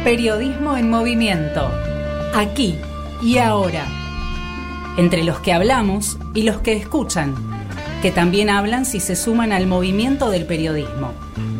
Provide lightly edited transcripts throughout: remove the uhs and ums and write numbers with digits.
Periodismo en movimiento. Aquí y ahora. Entre los que hablamos y los que escuchan, que también hablan si se suman al movimiento del periodismo.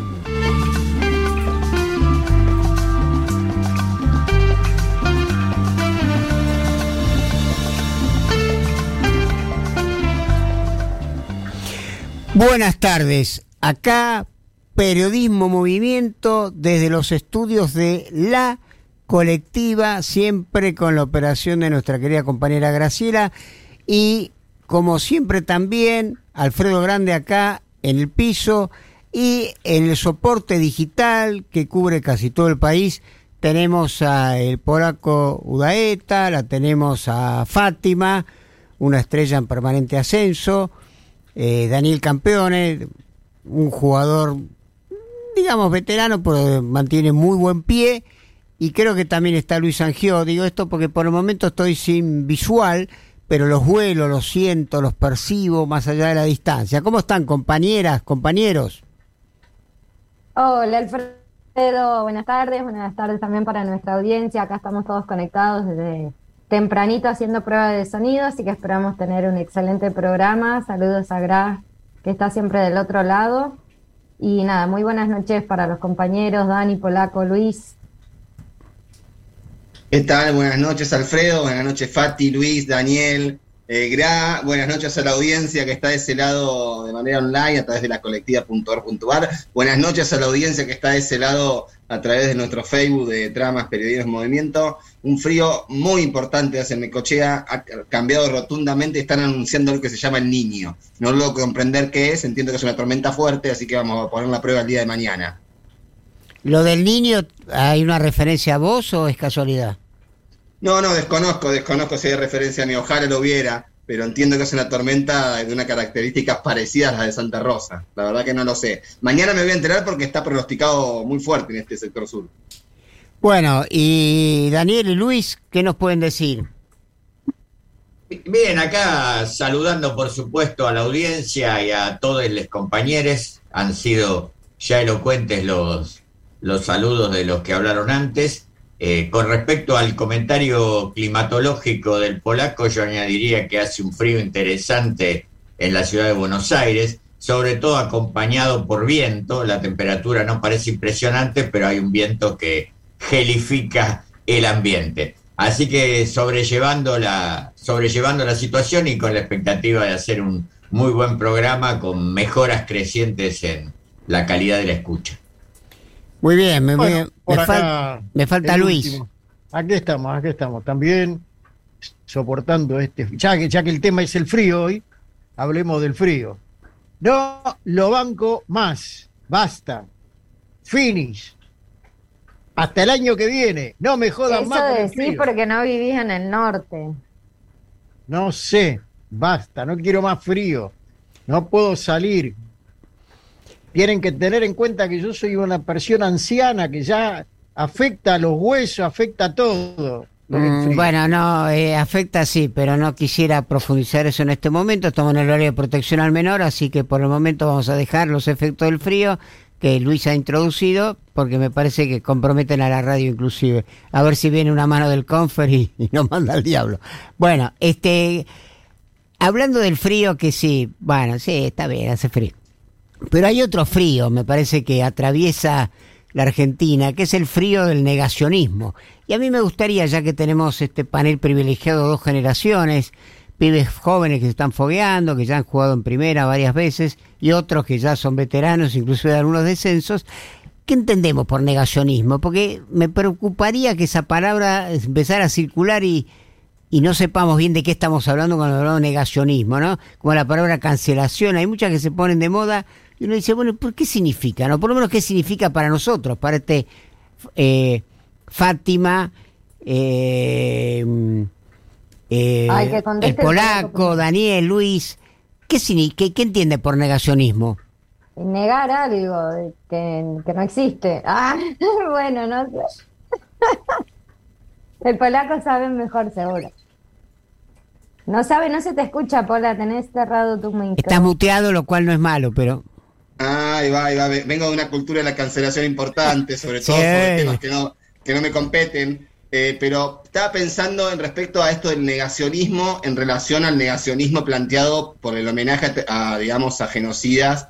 Buenas tardes. Acá Periodismo Movimiento desde los estudios de La Colectiva, siempre con la operación de nuestra querida compañera Graciela y como siempre también Alfredo Grande acá en el piso y en el soporte digital que cubre casi todo el país. Tenemos al polaco Udaeta, la tenemos a Fátima, una estrella en permanente ascenso, Daniel Campeone, un jugador digamos veterano, pero mantiene muy buen pie, y creo que también está Luis Angió. Digo esto porque por el momento estoy sin visual, pero los vuelos, los siento, los percibo más allá de la distancia. ¿Cómo están, compañeras, compañeros? Hola, Alfredo, buenas tardes también para nuestra audiencia. Acá estamos todos conectados desde tempranito haciendo prueba de sonido, así que esperamos tener un excelente programa. Saludos a Gra, que está siempre del otro lado. Y nada, muy buenas noches para los compañeros, Dani, Polaco, Luis. ¿Qué tal? Buenas noches, Alfredo, buenas noches, Fati, Luis, Daniel, Gra, buenas noches a la audiencia que está de ese lado de manera online a través de lacolectiva.org.ar, buenas noches a la audiencia que está de ese lado a través de nuestro Facebook de Tramas Periodismo en Movimiento. Un frío muy importante hacia Necochea, ha cambiado rotundamente, están anunciando lo que se llama el Niño. No logro comprender qué es, entiendo que es una tormenta fuerte, así que vamos a poner la prueba el día de mañana. ¿Lo del Niño, hay una referencia a vos o es casualidad? No, desconozco si hay referencia a mí, ojalá lo hubiera, pero entiendo que es una tormenta de unas características parecidas a las de Santa Rosa. La verdad que no lo sé. Mañana me voy a enterar porque está pronosticado muy fuerte en este sector sur. Bueno, y Daniel y Luis, ¿qué nos pueden decir? Bien, acá saludando por supuesto a la audiencia y a todos los compañeros. Han sido ya elocuentes los saludos de los que hablaron antes. Con respecto al comentario climatológico del polaco, yo añadiría que hace un frío interesante en la ciudad de Buenos Aires, sobre todo acompañado por viento. La temperatura no parece impresionante, pero hay un viento que gelifica el ambiente. Así que sobrellevando la situación y con la expectativa de hacer un muy buen programa con mejoras crecientes en la calidad de la escucha. Muy bien, me falta Luis. Último. Aquí estamos, también soportando ya que el tema es el frío hoy, hablemos del frío. No lo banco más, basta, finish, hasta el año que viene, no me jodan más con el frío. Eso decís porque no vivís en el norte. No sé, basta, no quiero más frío, no puedo salir. Tienen que tener en cuenta que yo soy una persona anciana que ya afecta a los huesos, afecta a todo. Bueno, no, afecta sí, pero no quisiera profundizar eso en este momento. Estamos en el horario de protección al menor, así que por el momento vamos a dejar los efectos del frío que Luis ha introducido, porque me parece que comprometen a la radio inclusive. A ver si viene una mano del Confer y nos manda al diablo. Bueno, hablando del frío, que sí, bueno, sí, está bien, hace frío. Pero hay otro frío, me parece, que atraviesa la Argentina, que es el frío del negacionismo. Y a mí me gustaría, ya que tenemos este panel privilegiado, dos generaciones, pibes jóvenes que se están fogueando, que ya han jugado en primera varias veces, y otros que ya son veteranos, inclusive de algunos descensos. ¿Qué entendemos por negacionismo? Porque me preocuparía que esa palabra empezara a circular y no sepamos bien de qué estamos hablando cuando hablamos de negacionismo, ¿no? Como la palabra cancelación, hay muchas que se ponen de moda y uno dice, bueno, ¿por qué significa? ¿No? Por lo menos, ¿qué significa para nosotros? Para Fátima, el polaco, Daniel, Luis, ¿qué entiende por negacionismo? Negar algo que no existe. Bueno, no sé. El polaco sabe mejor, seguro. No sabe, no se te escucha, Pola, tenés cerrado tu micro. Estás muteado, lo cual no es malo, pero... Ahí va. Vengo de una cultura de la cancelación importante, sobre todo por temas que no me competen, pero estaba pensando en respecto a esto del negacionismo en relación al negacionismo planteado por el homenaje digamos, a genocidas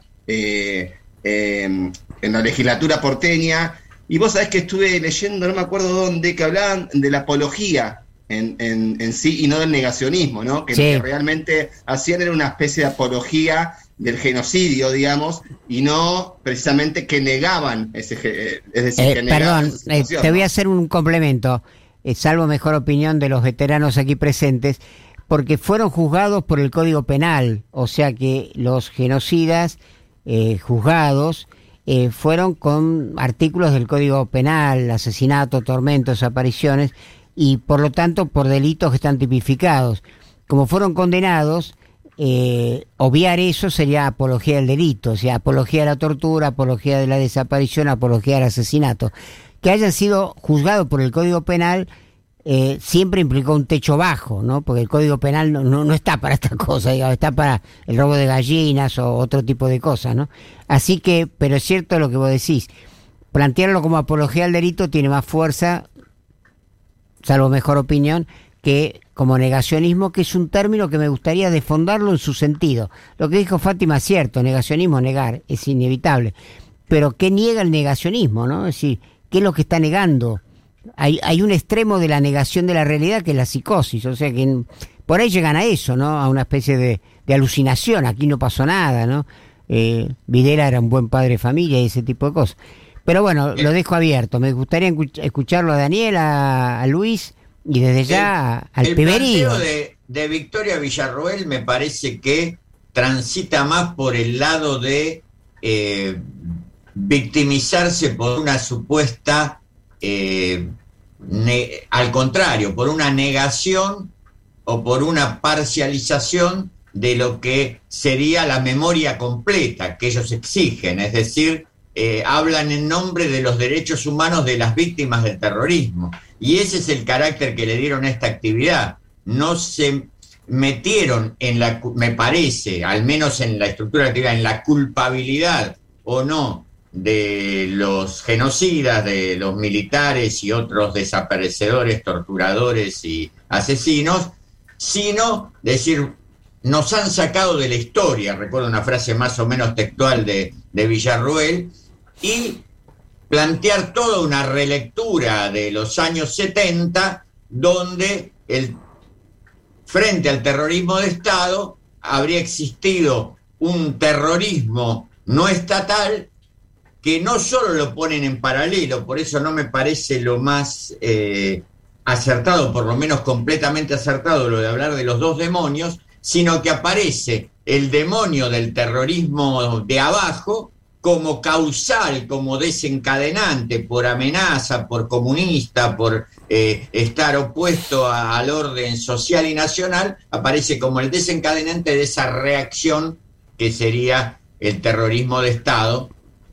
en la legislatura porteña. Y vos sabés que estuve leyendo, no me acuerdo dónde, que hablaban de la apología en sí y no del negacionismo, ¿no? Que sí. Lo que realmente hacían era una especie de apología del genocidio, digamos, y no precisamente que negaban ese, es decir, que negaban perdón, esa situación, te voy ¿no? a hacer un complemento, salvo mejor opinión de los veteranos aquí presentes, porque fueron juzgados por el Código Penal, o sea que los genocidas juzgados fueron con artículos del Código Penal, asesinato, tormento, desapariciones, y por lo tanto por delitos que están tipificados. Como fueron condenados, obviar eso sería apología del delito, o sea, apología de la tortura, apología de la desaparición, apología del asesinato. Que hayan sido juzgados por el Código Penal siempre implicó un techo bajo, ¿no? Porque el Código Penal no está para esta cosa, digamos, está para el robo de gallinas o otro tipo de cosas, ¿no? Así que, pero es cierto lo que vos decís, plantearlo como apología al delito tiene más fuerza, salvo mejor opinión, que como negacionismo, que es un término que me gustaría desfondarlo en su sentido. Lo que dijo Fátima es cierto, negacionismo, negar, es inevitable. Pero ¿qué niega el negacionismo, no? Es decir, ¿qué es lo que está negando? Hay un extremo de la negación de la realidad que es la psicosis, o sea que por ahí llegan a eso, ¿no? A una especie de alucinación, aquí no pasó nada, ¿no? Videla era un buen padre de familia y ese tipo de cosas. Pero bueno, lo dejo abierto. Me gustaría escucharlo a Daniel, a Luis y desde ya al Peberío. El planteo de Victoria Villarroel me parece que transita más por el lado de victimizarse por una supuesta, al contrario, por una negación o por una parcialización de lo que sería la memoria completa que ellos exigen, es decir, hablan en nombre de los derechos humanos de las víctimas del terrorismo, y ese es el carácter que le dieron a esta actividad. No se metieron me parece, al menos en la estructura de la actividad, en la culpabilidad o no de los genocidas, de los militares y otros desaparecedores, torturadores y asesinos, sino decir, nos han sacado de la historia, recuerdo una frase más o menos textual de Villarroel, y plantear toda una relectura de los años 70, donde frente al terrorismo de Estado habría existido un terrorismo no estatal que no solo lo ponen en paralelo, por eso no me parece lo más acertado, por lo menos completamente acertado, lo de hablar de los dos demonios, sino que aparece el demonio del terrorismo de abajo como causal, como desencadenante, por amenaza, por comunista, por estar opuesto al orden social y nacional, aparece como el desencadenante de esa reacción que sería el terrorismo de Estado,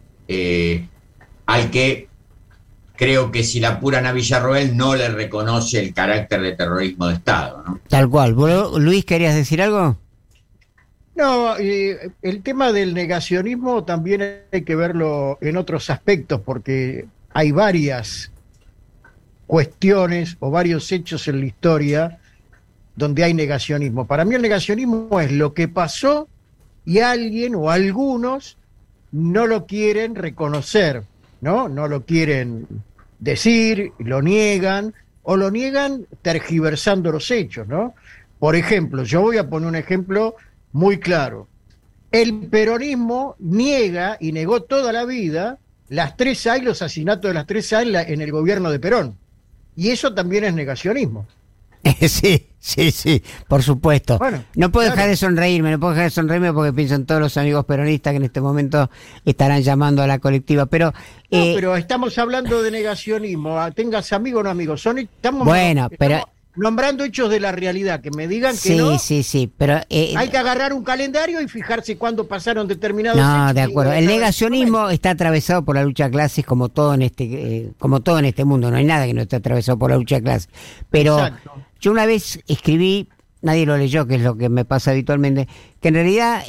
al que creo que si la apuran a Villarroel no le reconoce el carácter de terrorismo de Estado, ¿no? Tal cual. Luis, ¿querías decir algo? No, el tema del negacionismo también hay que verlo en otros aspectos, porque hay varias cuestiones o varios hechos en la historia donde hay negacionismo. Para mí el negacionismo es lo que pasó y alguien o algunos no lo quieren reconocer, ¿no? No lo quieren decir, lo niegan, o lo niegan tergiversando los hechos, ¿no? Por ejemplo, yo voy a poner un ejemplo muy claro. El peronismo niega y negó toda la vida las 3A y los asesinatos de las 3A en el gobierno de Perón. Y eso también es negacionismo. Sí, por supuesto. Bueno, no puedo claro. dejar de sonreírme porque pienso en todos los amigos peronistas que en este momento estarán llamando a la colectiva. Pero, pero estamos hablando de negacionismo. Tengas amigos o no amigos. Estamos nombrando hechos de la realidad. Que me digan que no. Sí, pero hay que agarrar un calendario y fijarse cuándo pasaron determinados hechos. No, de acuerdo. El negacionismo está atravesado por la lucha de clases como todo en este mundo. No hay nada que no esté atravesado por la lucha de clases. Pero Exacto. Yo una vez escribí, nadie lo leyó, que es lo que me pasa habitualmente, que en realidad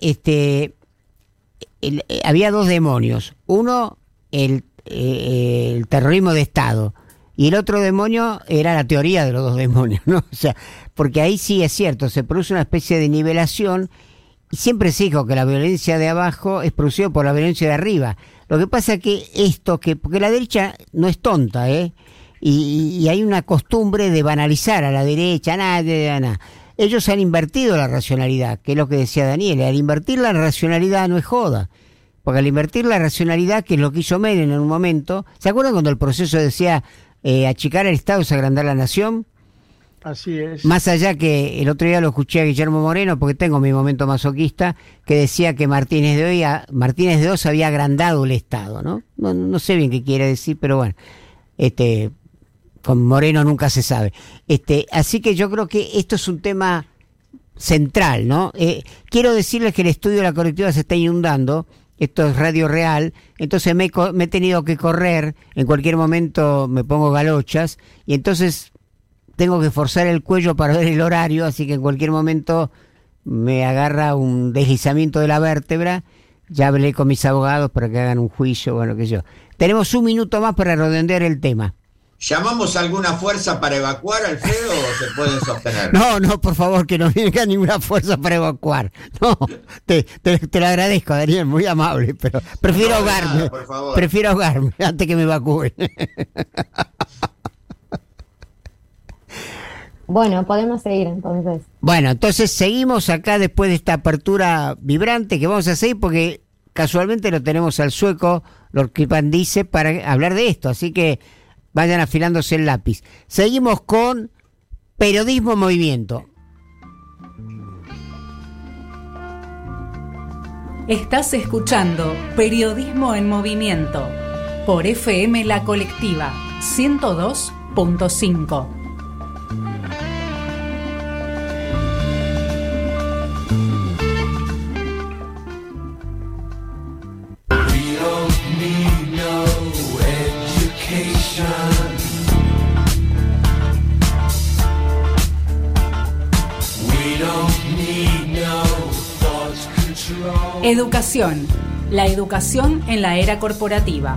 había dos demonios. Uno, el terrorismo de Estado, y el otro demonio era la teoría de los dos demonios, ¿no? O sea, porque ahí sí es cierto, se produce una especie de nivelación, y siempre se dijo que la violencia de abajo es producida por la violencia de arriba. Lo que pasa es que porque la derecha no es tonta, y hay una costumbre de banalizar a la derecha, nada. Ellos han invertido la racionalidad, que es lo que decía Daniel. Al invertir la racionalidad no es joda. Porque al invertir la racionalidad, que es lo que hizo Menem en un momento, ¿se acuerdan cuando el proceso decía achicar el Estado es agrandar la nación? Así es. Más allá que el otro día lo escuché a Guillermo Moreno, porque tengo mi momento masoquista, que decía que Martínez de Oz había agrandado el Estado, ¿no? No sé bien qué quiere decir, pero bueno, con Moreno nunca se sabe. Así que yo creo que esto es un tema central, ¿no? Quiero decirles que el estudio de la colectiva se está inundando. Esto es Radio Real, entonces me he tenido que correr, en cualquier momento me pongo galochas, y entonces tengo que forzar el cuello para ver el horario, así que en cualquier momento me agarra un deslizamiento de la vértebra. Ya hablé con mis abogados para que hagan un juicio, bueno, qué sé yo. Tenemos un minuto más para redondear el tema. ¿Llamamos a alguna fuerza para evacuar, Alfredo, o se pueden sostener? No, por favor, que no venga ninguna fuerza para evacuar. No, te lo agradezco, Daniel, muy amable, pero prefiero ahogarme. Nada, por favor. Prefiero ahogarme antes que me evacúen. Bueno, podemos seguir entonces. Bueno, entonces seguimos acá después de esta apertura vibrante que vamos a seguir porque casualmente lo tenemos al sueco, Lorquipan dice, para hablar de esto, así que vayan afilándose el lápiz. Seguimos con Periodismo en Movimiento. Estás escuchando Periodismo en Movimiento por FM La Colectiva 102.5. Educación. La educación en la era corporativa.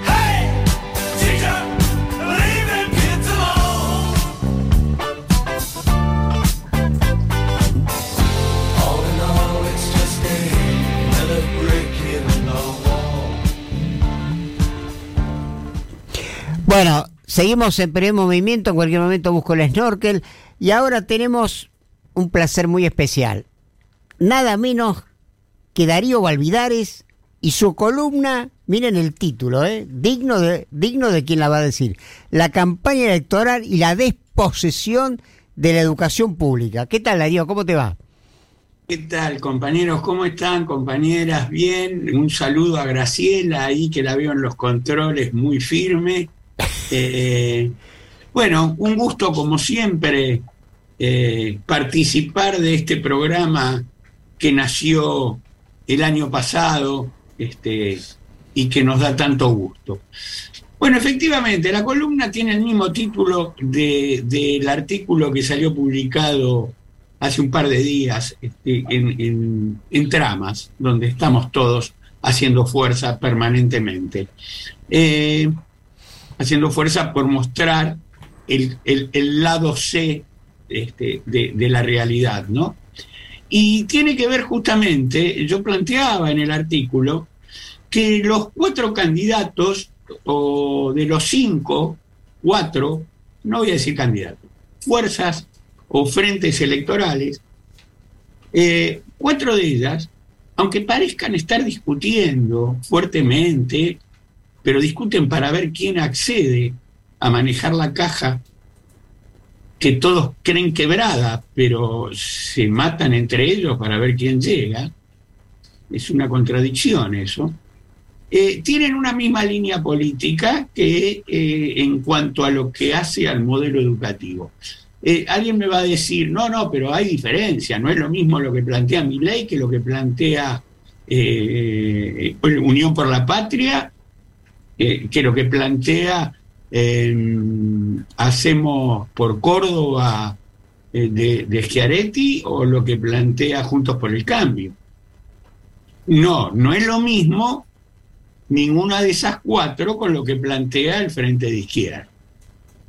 Bueno, seguimos en Periodismo Movimiento, en cualquier momento busco el snorkel, y ahora tenemos un placer muy especial. Nada menos que Darío Valvidares y su columna, miren el título, digno de quien la va a decir, la campaña electoral y la desposesión de la educación pública. ¿Qué tal, Darío? ¿Cómo te va? ¿Qué tal, compañeros? ¿Cómo están, compañeras? Bien, un saludo a Graciela ahí, que la veo en los controles muy firme. Bueno, un gusto como siempre participar de este programa que nació el año pasado y que nos da tanto gusto. Bueno, efectivamente, la columna tiene el mismo título del artículo que salió publicado hace un par de días en Tramas, donde estamos todos haciendo fuerza permanentemente. Haciendo fuerza por mostrar el lado C de la realidad, ¿no? Y tiene que ver justamente, yo planteaba en el artículo, que los 4 candidatos, o de los 5, 4, no voy a decir candidatos, fuerzas o frentes electorales, 4 de ellas, aunque parezcan estar discutiendo fuertemente, pero discuten para ver quién accede a manejar la caja que todos creen quebrada, pero se matan entre ellos para ver quién llega. Es una contradicción eso. Tienen una misma línea política que en cuanto a lo que hace al modelo educativo. Alguien me va a decir, no, pero hay diferencia, no es lo mismo lo que plantea Milei que lo que plantea Unión por la Patria, que lo que plantea Hacemos por Córdoba de Schiaretti, o lo que plantea Juntos por el Cambio. No es lo mismo ninguna de esas 4 con lo que plantea el Frente de Izquierda.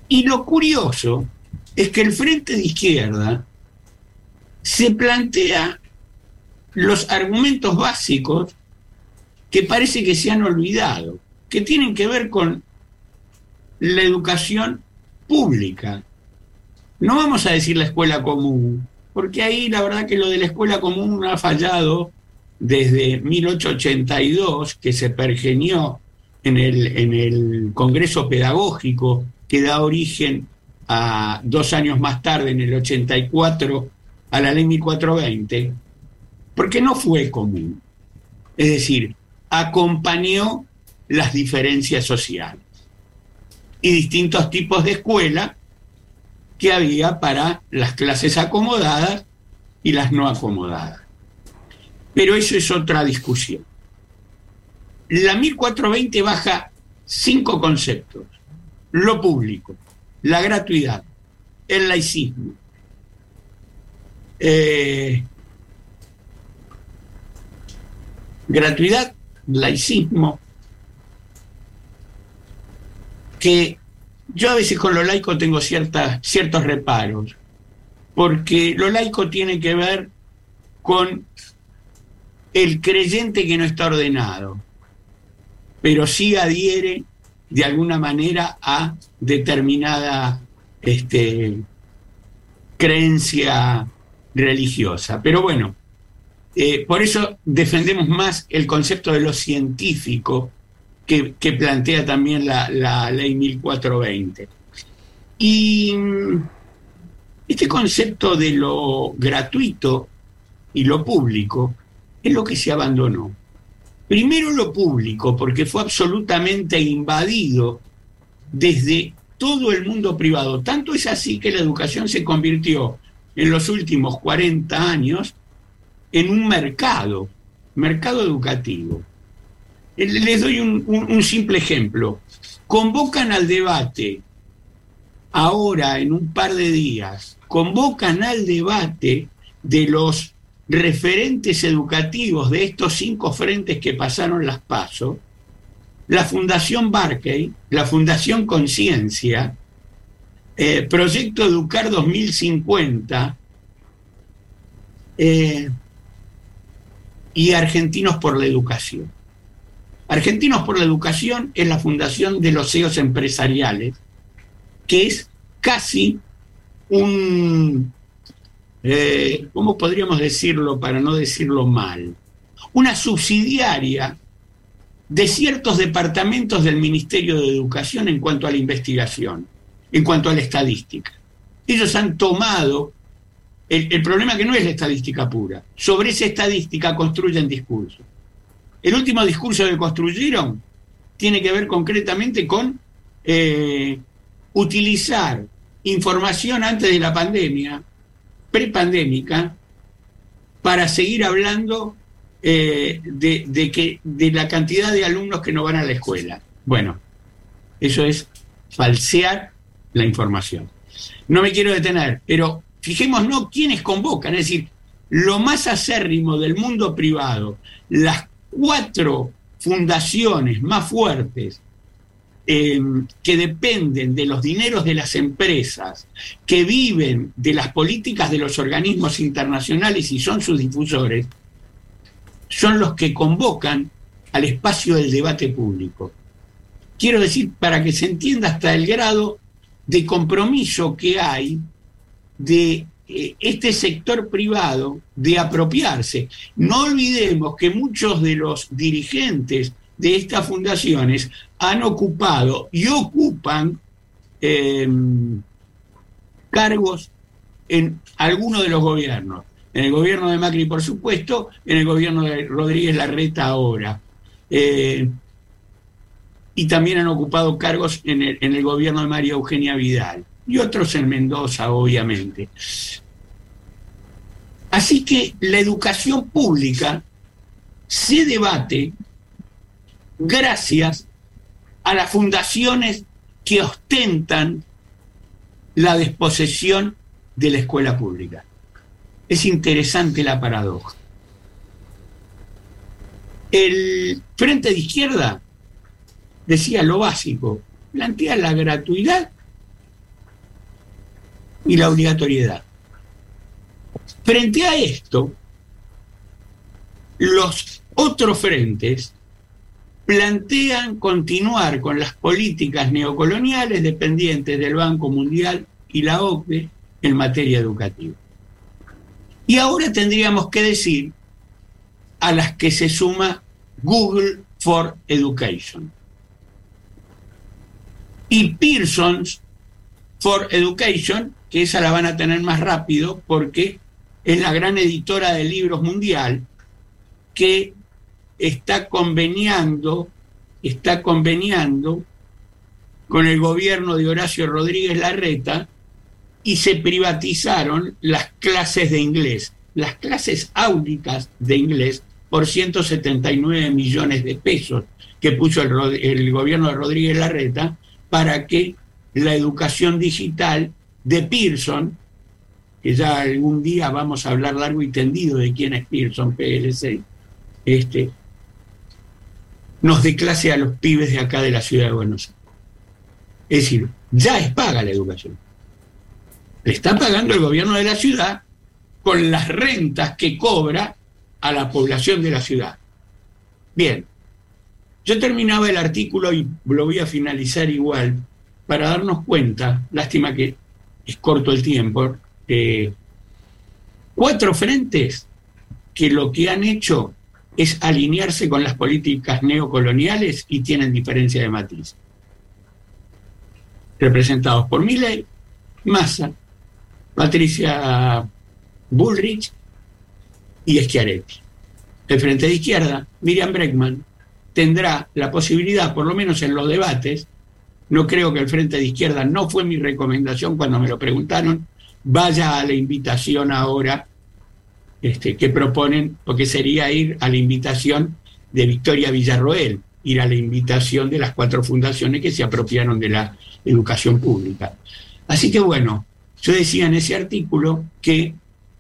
Y lo curioso es que el Frente de Izquierda se plantea los argumentos básicos que parece que se han olvidado, que tienen que ver con la educación pública. No vamos a decir la escuela común, porque ahí la verdad que lo de la escuela común ha fallado desde 1882, que se pergenió en el Congreso Pedagógico, que da origen a 2 años más tarde, en el 84, a la ley 1420, porque no fue común. Es decir, acompañó las diferencias sociales y distintos tipos de escuela que había para las clases acomodadas y las no acomodadas. Pero eso es otra discusión. La 1420 baja 5 conceptos: lo público, la gratuidad, el laicismo, gratuidad, laicismo, que yo a veces con lo laico tengo ciertos reparos, porque lo laico tiene que ver con el creyente que no está ordenado, pero sí adhiere de alguna manera a determinada creencia religiosa. Pero bueno, por eso defendemos más el concepto de lo científico que plantea también la ley 1420. Y este concepto de lo gratuito y lo público es lo que se abandonó. Primero lo público, porque fue absolutamente invadido desde todo el mundo privado. Tanto es así que la educación se convirtió en los últimos 40 años en un mercado educativo. Les doy un simple ejemplo. Convocan al debate, ahora en un par de días, convocan al debate de los referentes educativos de estos 5 frentes que pasaron las PASO, la Fundación Barkey, la Fundación Conciencia, Proyecto Educar 2050 y Argentinos por la Educación. Argentinos por la Educación es la fundación de los CEOs empresariales, que es casi ¿cómo podríamos decirlo para no decirlo mal? Una subsidiaria de ciertos departamentos del Ministerio de Educación en cuanto a la investigación, en cuanto a la estadística. Ellos han tomado el problema, que no es la estadística pura. Sobre esa estadística construyen discursos. El último discurso que construyeron tiene que ver concretamente con utilizar información antes de la pandemia, prepandémica, para seguir hablando de la cantidad de alumnos que no van a la escuela. Bueno, eso es falsear la información. No me quiero detener, pero fijémonos quiénes convocan, es decir, lo más acérrimo del mundo privado, las 4 fundaciones más fuertes que dependen de los dineros de las empresas, que viven de las políticas de los organismos internacionales y son sus difusores, son los que convocan al espacio del debate público. Quiero decir, para que se entienda hasta el grado de compromiso que hay de este sector privado de apropiarse. No olvidemos que muchos de los dirigentes de estas fundaciones han ocupado y ocupan cargos en algunos de los gobiernos. En el gobierno de Macri, por supuesto, en el gobierno de Rodríguez Larreta ahora. Y también han ocupado cargos en el gobierno de María Eugenia Vidal. Y otros en Mendoza, obviamente. Así que la educación pública se debate gracias a las fundaciones que ostentan la desposesión de la escuela pública. Es interesante la paradoja. El Frente de Izquierda decía lo básico, plantea la gratuidad y la obligatoriedad. Frente a esto, los otros frentes plantean continuar con las políticas neocoloniales dependientes del Banco Mundial y la OCDE en materia educativa. Y ahora tendríamos que decir a las que se suma Google for Education y Pearson for Education, que esa la van a tener más rápido porque es la gran editora de libros mundial que está conveniando con el gobierno de Horacio Rodríguez Larreta y se privatizaron las clases de inglés, las clases áulicas de inglés por 179 millones de pesos que puso el gobierno de Rodríguez Larreta para que la educación digital de Pearson, que ya algún día vamos a hablar largo y tendido de quién es Pearson, PLC, nos dé clase a los pibes de acá de la ciudad de Buenos Aires. Es decir, ya es paga la educación. Le está pagando el gobierno de la ciudad con las rentas que cobra a la población de la ciudad. Bien, yo terminaba el artículo y lo voy a finalizar igual para darnos cuenta, lástima que es corto el tiempo, 4 frentes que lo que han hecho es alinearse con las políticas neocoloniales y tienen diferencia de matiz. Representados por Milei, Massa, Patricia Bullrich y Schiaretti. El Frente de Izquierda, Miriam Bregman, tendrá la posibilidad, por lo menos en los debates, no creo que el Frente de Izquierda, no fue mi recomendación cuando me lo preguntaron, vaya a la invitación ahora que proponen, porque sería ir a la invitación de Victoria Villarroel, ir a la invitación de las 4 fundaciones que se apropiaron de la educación pública. Así que bueno, yo decía en ese artículo que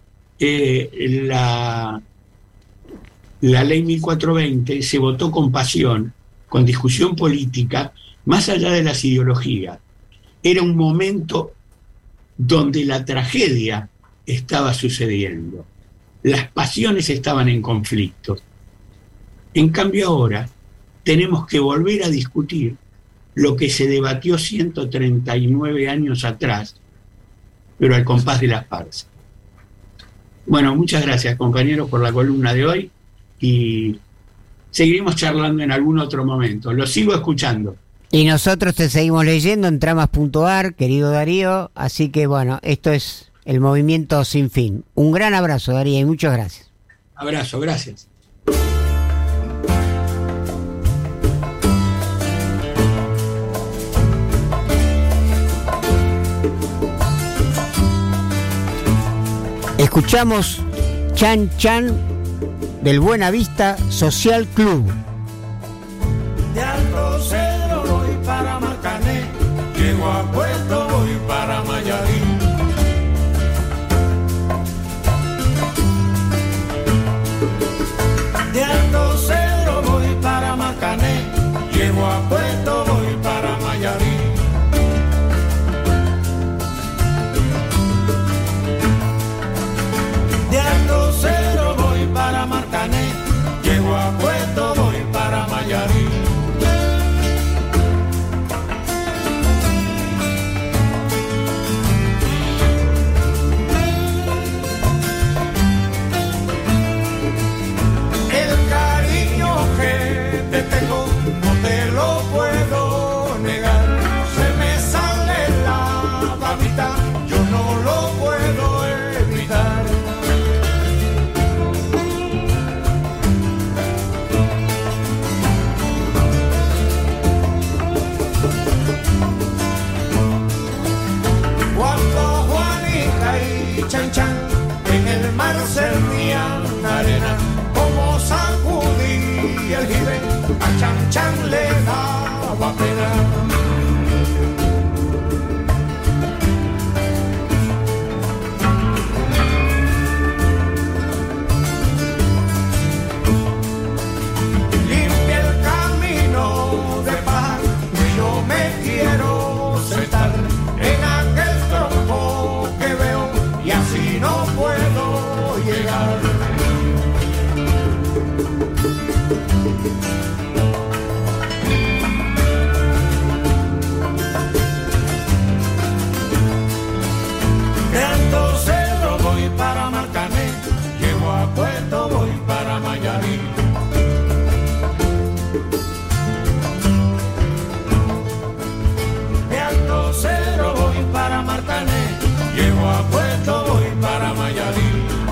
la ley 1420 se votó con pasión, con discusión política, más allá de las ideologías. Era un momento donde la tragedia estaba sucediendo. Las pasiones estaban en conflicto. En cambio ahora tenemos que volver a discutir lo que se debatió 139 años atrás, pero al compás de las farsas. Bueno, muchas gracias, compañeros, por la columna de hoy y seguiremos charlando en algún otro momento. Lo sigo escuchando. Y nosotros te seguimos leyendo en tramas.ar, querido Darío, así que bueno, esto es el movimiento sin fin. Un gran abrazo, Darío, y muchas gracias. Abrazo, gracias. Escuchamos Chan Chan del Buenavista Social Club. De Alto Cedro voy para Marcané, llego a Puerto voy para Mayarín. De Alto Cedro voy para Marcané, llego a Puerto voy para Mayarín. De Alto Cedro voy para Marcané, llego a Puerto voy para Mayarín. El cariño que te tengo no te lo puedo negar. Se me sale la babita, yo no lo puedo evitar. Cuando Juanita y Chan Chan en el mar servían arena, como sacudía el jibe, a Chan Chan le daba pena. Limpia el camino de paz, y yo me quiero sentar en aquel tronco que y no puedo llegar. De Alto Cerro voy para Marcané, llego a Puerto, voy para Mayarí. De Alto Cerro voy para Marcané, llego a Puerto, voy para Mayarí.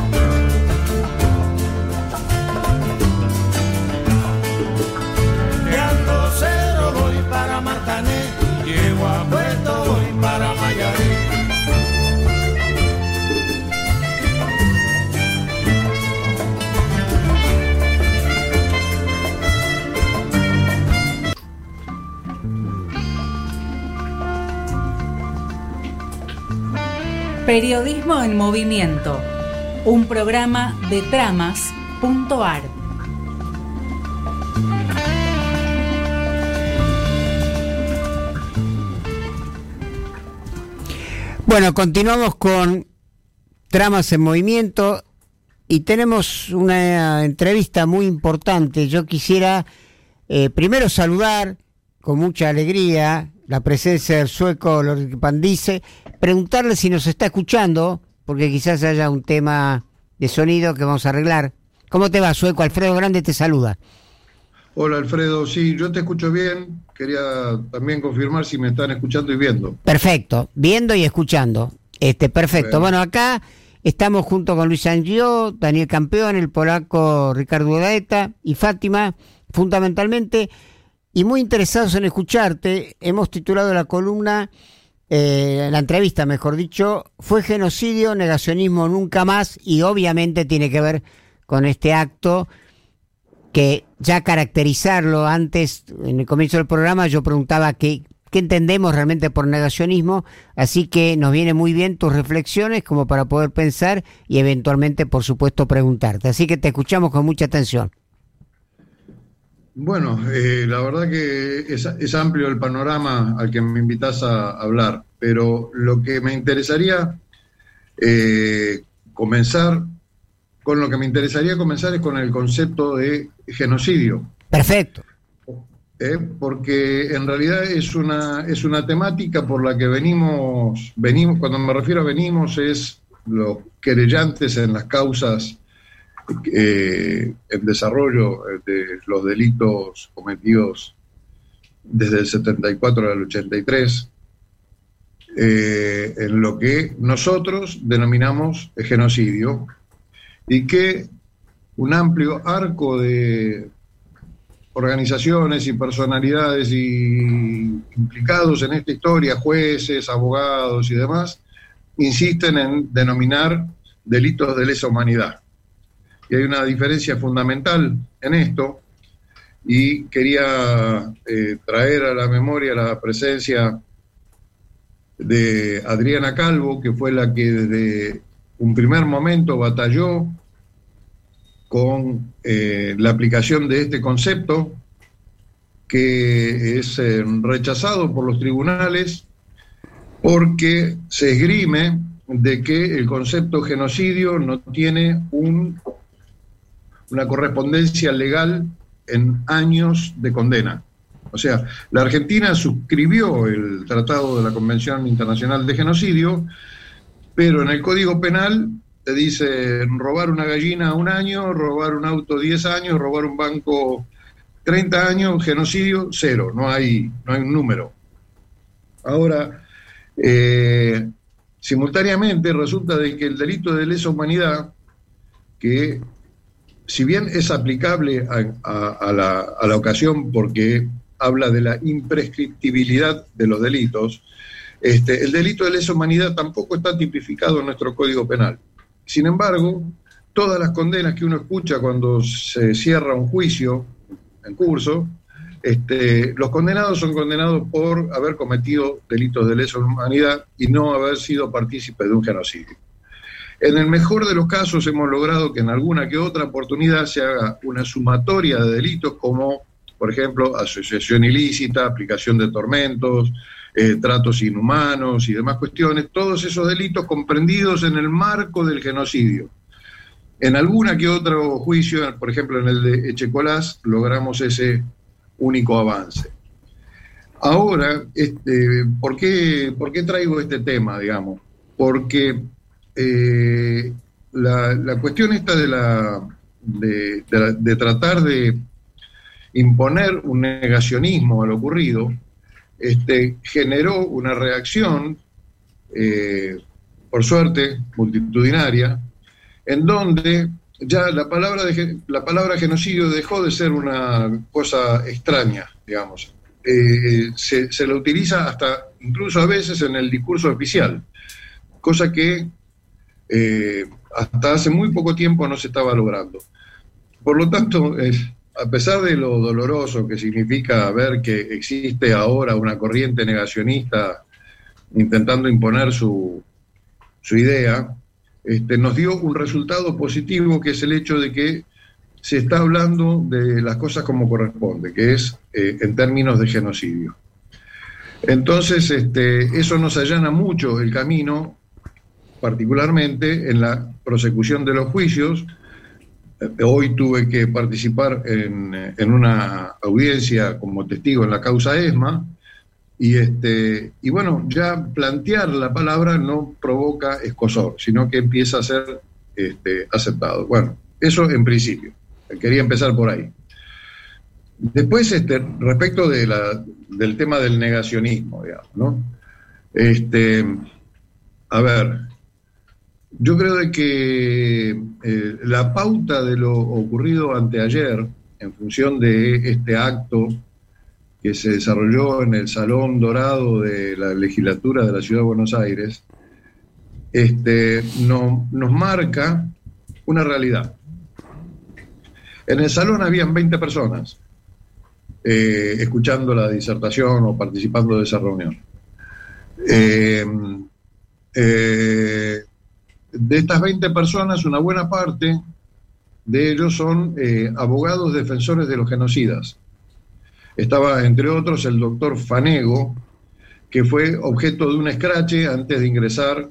De Alto Cerro voy para Marcané, llego a Puerto, voy para Mayarí. Periodismo en Movimiento, un programa de Tramas.ar. Bueno, continuamos con Tramas en Movimiento y tenemos una entrevista muy importante. Yo quisiera primero saludar con mucha alegría la presencia del sueco Lorik Pandice, preguntarle si nos está escuchando, porque quizás haya un tema de sonido que vamos a arreglar. ¿Cómo te va, sueco? Alfredo Grande te saluda. Hola, Alfredo, sí, yo te escucho bien. Quería también confirmar si me están escuchando y viendo. Perfecto, viendo y escuchando. Perfecto. Bueno, acá estamos junto con Luis Angió, Daniel Campeón, el polaco Ricardo Udaeta y Fátima, fundamentalmente, y muy interesados en escucharte. Hemos titulado la columna, la entrevista, mejor dicho, ¿fue genocidio, negacionismo nunca más? Y obviamente tiene que ver con este acto que ya caracterizarlo antes, en el comienzo del programa, yo preguntaba qué entendemos realmente por negacionismo, así que nos viene muy bien tus reflexiones como para poder pensar y eventualmente, por supuesto, preguntarte. Así que te escuchamos con mucha atención. Bueno, la verdad que es amplio el panorama al que me invitas a hablar, pero lo que me interesaría comenzar es con el concepto de genocidio. Perfecto. Porque en realidad es una temática por la que venimos, cuando me refiero a venimos, es los querellantes en las causas en desarrollo de los delitos cometidos desde el 74 al 83, en lo que nosotros denominamos genocidio, y que un amplio arco de organizaciones y personalidades y implicados en esta historia, jueces, abogados y demás, insisten en denominar delitos de lesa humanidad. Y hay una diferencia fundamental en esto, y quería traer a la memoria la presencia de Adriana Calvo, que fue la que desde un primer momento batalló con la aplicación de este concepto, que es rechazado por los tribunales porque se esgrime de que el concepto genocidio no tiene una correspondencia legal en años de condena. O sea, la Argentina suscribió el Tratado de la Convención Internacional de Genocidio, pero en el Código Penal te dice robar una gallina 1 año, robar un auto 10 años, robar un banco 30 años, genocidio 0, no hay un número. Ahora, simultáneamente resulta de que el delito de lesa humanidad, que si bien es aplicable a la ocasión porque habla de la imprescriptibilidad de los delitos, el delito de lesa humanidad tampoco está tipificado en nuestro Código Penal. Sin embargo, todas las condenas que uno escucha cuando se cierra un juicio en curso, los condenados son condenados por haber cometido delitos de lesa humanidad y no haber sido partícipes de un genocidio. En el mejor de los casos hemos logrado que en alguna que otra oportunidad se haga una sumatoria de delitos como, por ejemplo, asociación ilícita, aplicación de tormentos, tratos inhumanos y demás cuestiones, todos esos delitos comprendidos en el marco del genocidio. En alguna que otro juicio, por ejemplo en el de Echecolás, logramos ese único avance. Ahora, ¿por qué traigo este tema, digamos? Porque la cuestión esta de tratar de imponer un negacionismo a lo ocurrido, generó una reacción, por suerte, multitudinaria, en donde ya la palabra genocidio dejó de ser una cosa extraña, digamos. Se la utiliza hasta, incluso a veces, en el discurso oficial, cosa que hasta hace muy poco tiempo no se estaba logrando. Por lo tanto, a pesar de lo doloroso que significa ver que existe ahora una corriente negacionista intentando imponer su idea, nos dio un resultado positivo, que es el hecho de que se está hablando de las cosas como corresponde, que es en términos de genocidio. Entonces, eso nos allana mucho el camino, particularmente en la prosecución de los juicios. Hoy tuve que participar en una audiencia como testigo en la causa ESMA, y bueno, ya plantear la palabra no provoca escosor, sino que empieza a ser aceptado. Bueno, eso en principio. Quería empezar por ahí. Después, respecto del tema del negacionismo, digamos, ¿no? A ver, yo creo de que la pauta de lo ocurrido anteayer, en función de este acto que se desarrolló en el Salón Dorado de la Legislatura de la Ciudad de Buenos Aires, nos marca una realidad. En el salón habían 20 personas escuchando la disertación o participando de esa reunión. De estas 20 personas, una buena parte de ellos son abogados defensores de los genocidas. Estaba, entre otros, el doctor Fanego, que fue objeto de un escrache antes de ingresar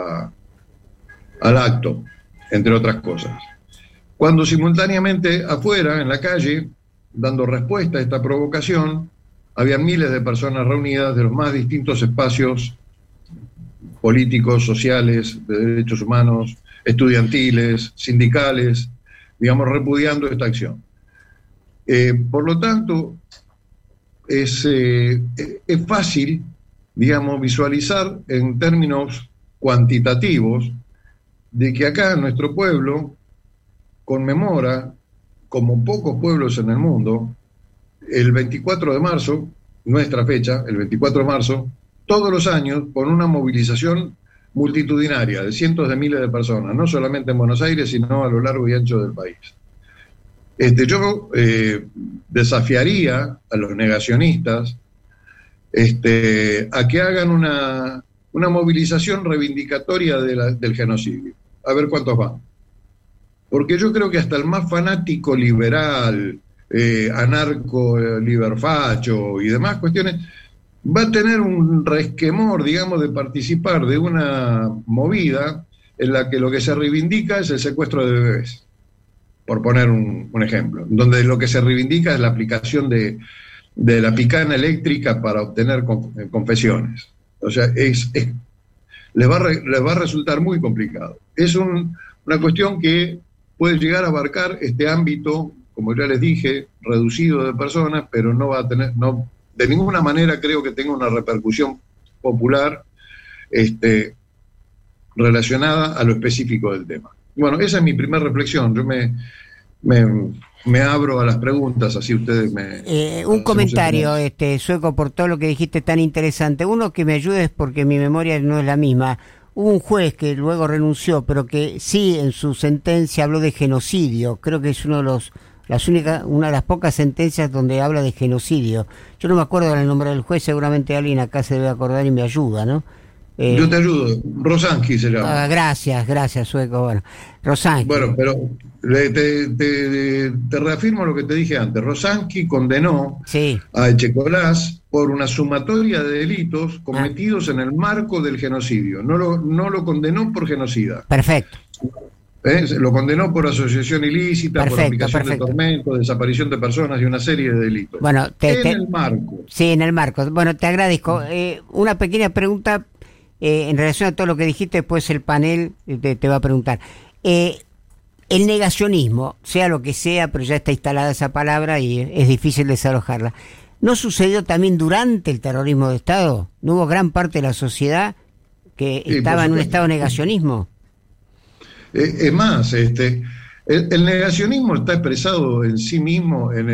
al acto, entre otras cosas. Cuando simultáneamente afuera, en la calle, dando respuesta a esta provocación, había miles de personas reunidas de los más distintos espacios políticos, sociales, de derechos humanos, estudiantiles, sindicales, digamos, repudiando esta acción. Por lo tanto, es fácil, digamos, visualizar en términos cuantitativos de que acá nuestro pueblo conmemora, como pocos pueblos en el mundo, el 24 de marzo, nuestra fecha, el 24 de marzo, todos los años, con una movilización multitudinaria de cientos de miles de personas, no solamente en Buenos Aires, sino a lo largo y ancho del país. Yo desafiaría a los negacionistas a que hagan una movilización reivindicatoria del genocidio, a ver cuántos van. Porque yo creo que hasta el más fanático liberal, anarco, liberfacho y demás cuestiones, va a tener un resquemor, digamos, de participar de una movida en la que lo que se reivindica es el secuestro de bebés, por poner un ejemplo, donde lo que se reivindica es la aplicación de la picana eléctrica para obtener confesiones. O sea, les va a resultar muy complicado. Es una cuestión que puede llegar a abarcar este ámbito, como ya les dije, reducido de personas, pero no va a tener, de ninguna manera creo que tenga una repercusión popular relacionada a lo específico del tema. Bueno, esa es mi primera reflexión. Yo me abro a las preguntas, así ustedes me... un comentario, Sueco, por todo lo que dijiste tan interesante. Uno que me ayude, porque mi memoria no es la misma. Hubo un juez que luego renunció, pero que sí en su sentencia habló de genocidio. Creo que es una de las pocas sentencias donde habla de genocidio. Yo no me acuerdo del nombre del juez, seguramente alguien acá se debe acordar y me ayuda, ¿no? Yo te ayudo, Rosansky se llama. Gracias, Sueco. Bueno, Rosansky. Bueno, pero te reafirmo lo que te dije antes. Rosansky condenó a Echecolás por una sumatoria de delitos cometidos en el marco del genocidio. No lo condenó por genocida. Perfecto. Lo condenó por asociación ilícita, por aplicación de tormento, desaparición de personas y una serie de delitos. Bueno, en el marco. Sí, en el marco. Bueno, te agradezco. Una pequeña pregunta en relación a todo lo que dijiste, después el panel te va a preguntar. El negacionismo, sea lo que sea, pero ya está instalada esa palabra y es difícil desalojarla. ¿No sucedió también durante el terrorismo de Estado? ¿No hubo gran parte de la sociedad que estaba en un estado de negacionismo? Es más, el negacionismo está expresado en sí mismo en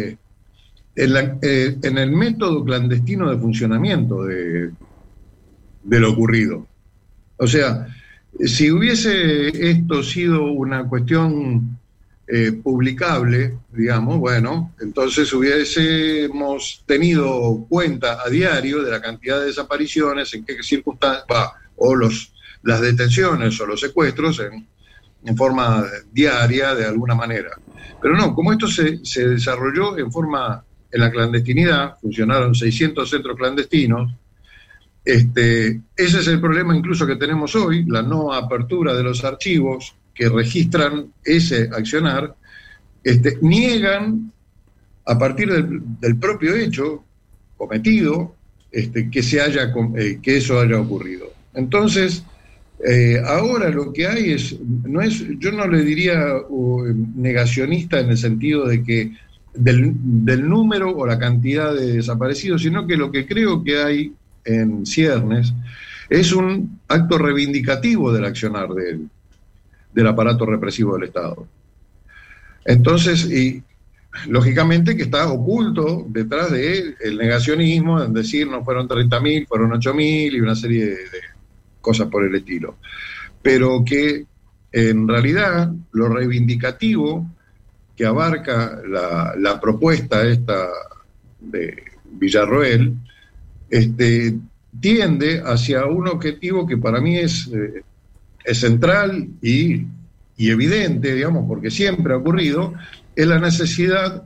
el método clandestino de funcionamiento de lo ocurrido. O sea, si hubiese esto sido una cuestión publicable, digamos, bueno, entonces hubiésemos tenido cuenta a diario de la cantidad de desapariciones, en qué circunstancias, o las detenciones o los secuestros en forma diaria de alguna manera. Pero no, como esto se desarrolló en la clandestinidad, funcionaron 600 centros clandestinos, ese es el problema incluso que tenemos hoy, la no apertura de los archivos que registran ese accionar, niegan a partir del propio hecho cometido que eso haya ocurrido. Entonces, ahora lo que hay yo no le diría negacionista en el sentido de que del número o la cantidad de desaparecidos, sino que lo que creo que hay en ciernes es un acto reivindicativo del accionar del aparato represivo del Estado. Entonces, y lógicamente que está oculto detrás del negacionismo, en decir no fueron 30.000, fueron 8.000 y una serie de cosas por el estilo. Pero que en realidad lo reivindicativo que abarca la propuesta esta de Villarroel tiende hacia un objetivo que para mí es central y evidente, digamos, porque siempre ha ocurrido, es la necesidad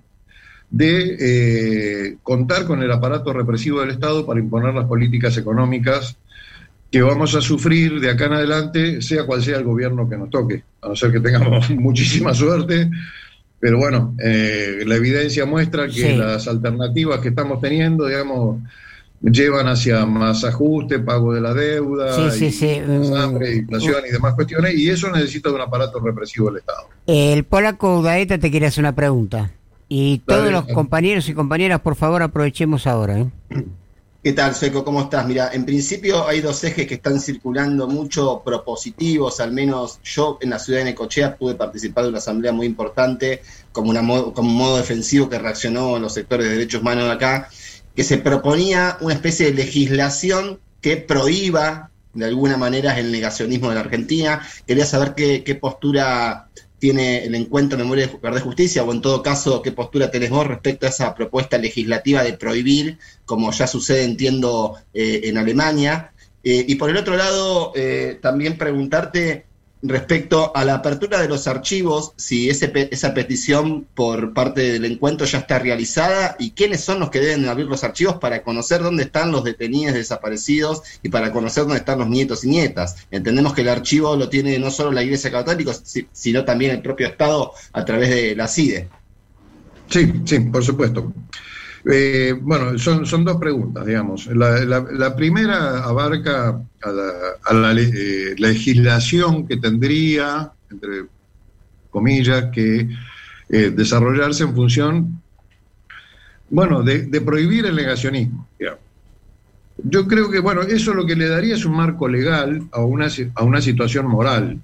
de contar con el aparato represivo del Estado para imponer las políticas económicas que vamos a sufrir de acá en adelante, sea cual sea el gobierno que nos toque, a no ser que tengamos muchísima suerte, pero bueno, la evidencia muestra que las alternativas que estamos teniendo, digamos, llevan hacia más ajuste, pago de la deuda, hambre, inflación y demás cuestiones, y eso necesita de un aparato represivo del Estado. El polaco Udaeta te quiere hacer una pregunta, y todos los compañeros y compañeras, por favor, aprovechemos ahora. ¿Qué tal, Sueco? ¿Cómo estás? Mira, en principio hay dos ejes que están circulando mucho propositivos, al menos yo en la ciudad de Necochea pude participar de una asamblea muy importante como un modo defensivo que reaccionó en los sectores de derechos humanos de acá, que se proponía una especie de legislación que prohíba de alguna manera el negacionismo de la Argentina. Quería saber qué postura tiene el Encuentro Memoria de Verdad y Justicia, o en todo caso, qué postura tenés vos respecto a esa propuesta legislativa de prohibir, como ya sucede, entiendo, en Alemania. Y por el otro lado, también preguntarte respecto a la apertura de los archivos, si esa petición por parte del encuentro ya está realizada, y quiénes son los que deben abrir los archivos para conocer dónde están los detenidos desaparecidos y para conocer dónde están los nietos y nietas. Entendemos que el archivo lo tiene no solo la Iglesia Católica, sino también el propio Estado a través de la CIDE. Sí, por supuesto. Bueno, son dos preguntas, digamos. La primera abarca a la legislación que tendría, entre comillas, que desarrollarse en función, bueno, de prohibir el negacionismo, digamos. Yo creo que, bueno, eso lo que le daría es un marco legal a una situación moral.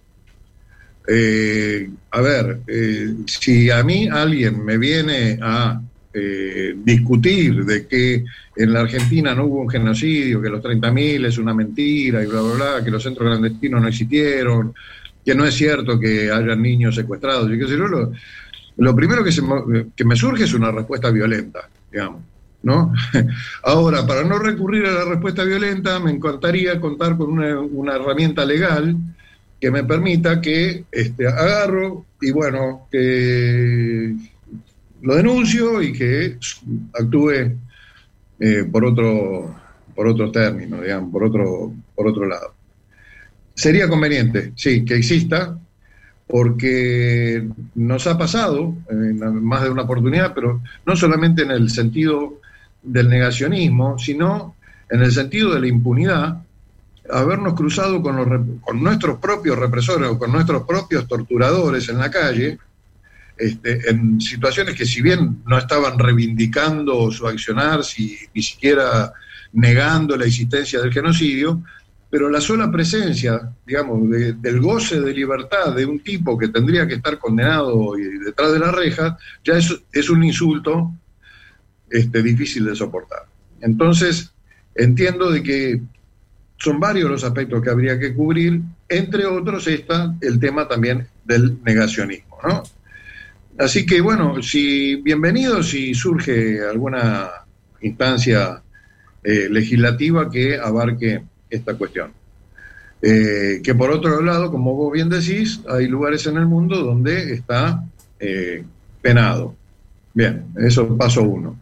Si a mí alguien me viene a discutir de que en la Argentina no hubo un genocidio, que los 30.000 es una mentira y bla, bla, bla, que los centros clandestinos no existieron, que no es cierto que hayan niños secuestrados y qué sé yo, lo primero que me surge es una respuesta violenta, digamos, ¿no? Ahora, para no recurrir a la respuesta violenta, me encantaría contar con una herramienta legal que me permita que agarro y, bueno, que lo denuncio y que actúe por otro término, digamos, por otro lado. Sería conveniente, sí, que exista, porque nos ha pasado en más de una oportunidad, pero no solamente en el sentido del negacionismo, sino en el sentido de la impunidad, habernos cruzado con nuestros propios represores o con nuestros propios torturadores en la calle, en situaciones que, si bien no estaban reivindicando su accionar, ni siquiera negando la existencia del genocidio, pero la sola presencia, digamos, del goce de libertad de un tipo que tendría que estar condenado y detrás de la reja, ya es un insulto difícil de soportar. Entonces, entiendo de que son varios los aspectos que habría que cubrir, entre otros está el tema también del negacionismo, ¿no? Así que, bueno, bienvenido si surge alguna instancia legislativa que abarque esta cuestión. Que por otro lado, como vos bien decís, hay lugares en el mundo donde está penado. Bien, eso paso 1.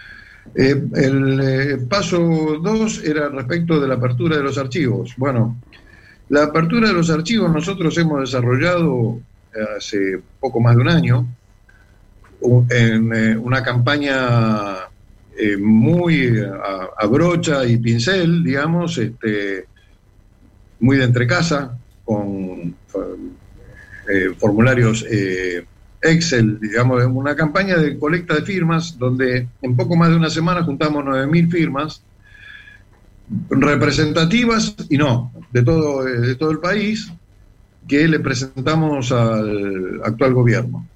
El paso 2 era respecto de la apertura de los archivos. Bueno, la apertura de los archivos nosotros hemos desarrollado hace poco más de un año en una campaña muy a brocha y pincel, digamos, muy de entrecasa, con formularios Excel, digamos, una campaña de colecta de firmas, donde en poco más de una semana juntamos 9.000 firmas representativas y no, de todo el país, que le presentamos al actual gobierno.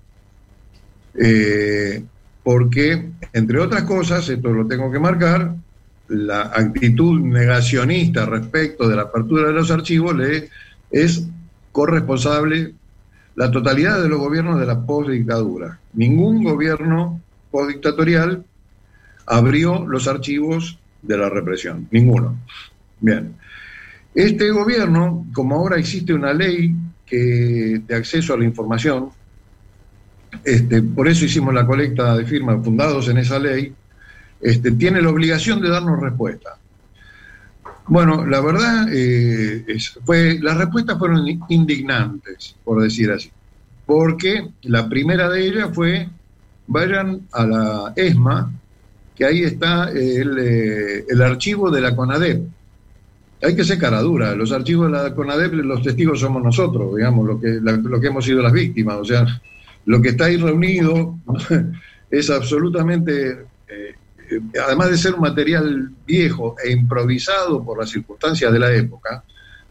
Porque, entre otras cosas, esto lo tengo que marcar, la actitud negacionista respecto de la apertura de los archivos le es corresponsable la totalidad de los gobiernos de la postdictadura. Ningún gobierno postdictatorial abrió los archivos de la represión, ninguno. Bien. Este gobierno, como ahora existe una ley de acceso a la información, por eso hicimos la colecta de firmas fundados en esa ley, tiene la obligación de darnos respuesta. Bueno, la verdad, las respuestas fueron indignantes, por decir así, porque la primera de ellas fue: vayan a la ESMA, que ahí está el archivo de la CONADEP. Hay que ser cara dura, los archivos de la CONADEP, los testigos somos nosotros, digamos, lo que hemos sido las víctimas, o sea, lo que está ahí reunido es absolutamente, además de ser un material viejo e improvisado por las circunstancias de la época,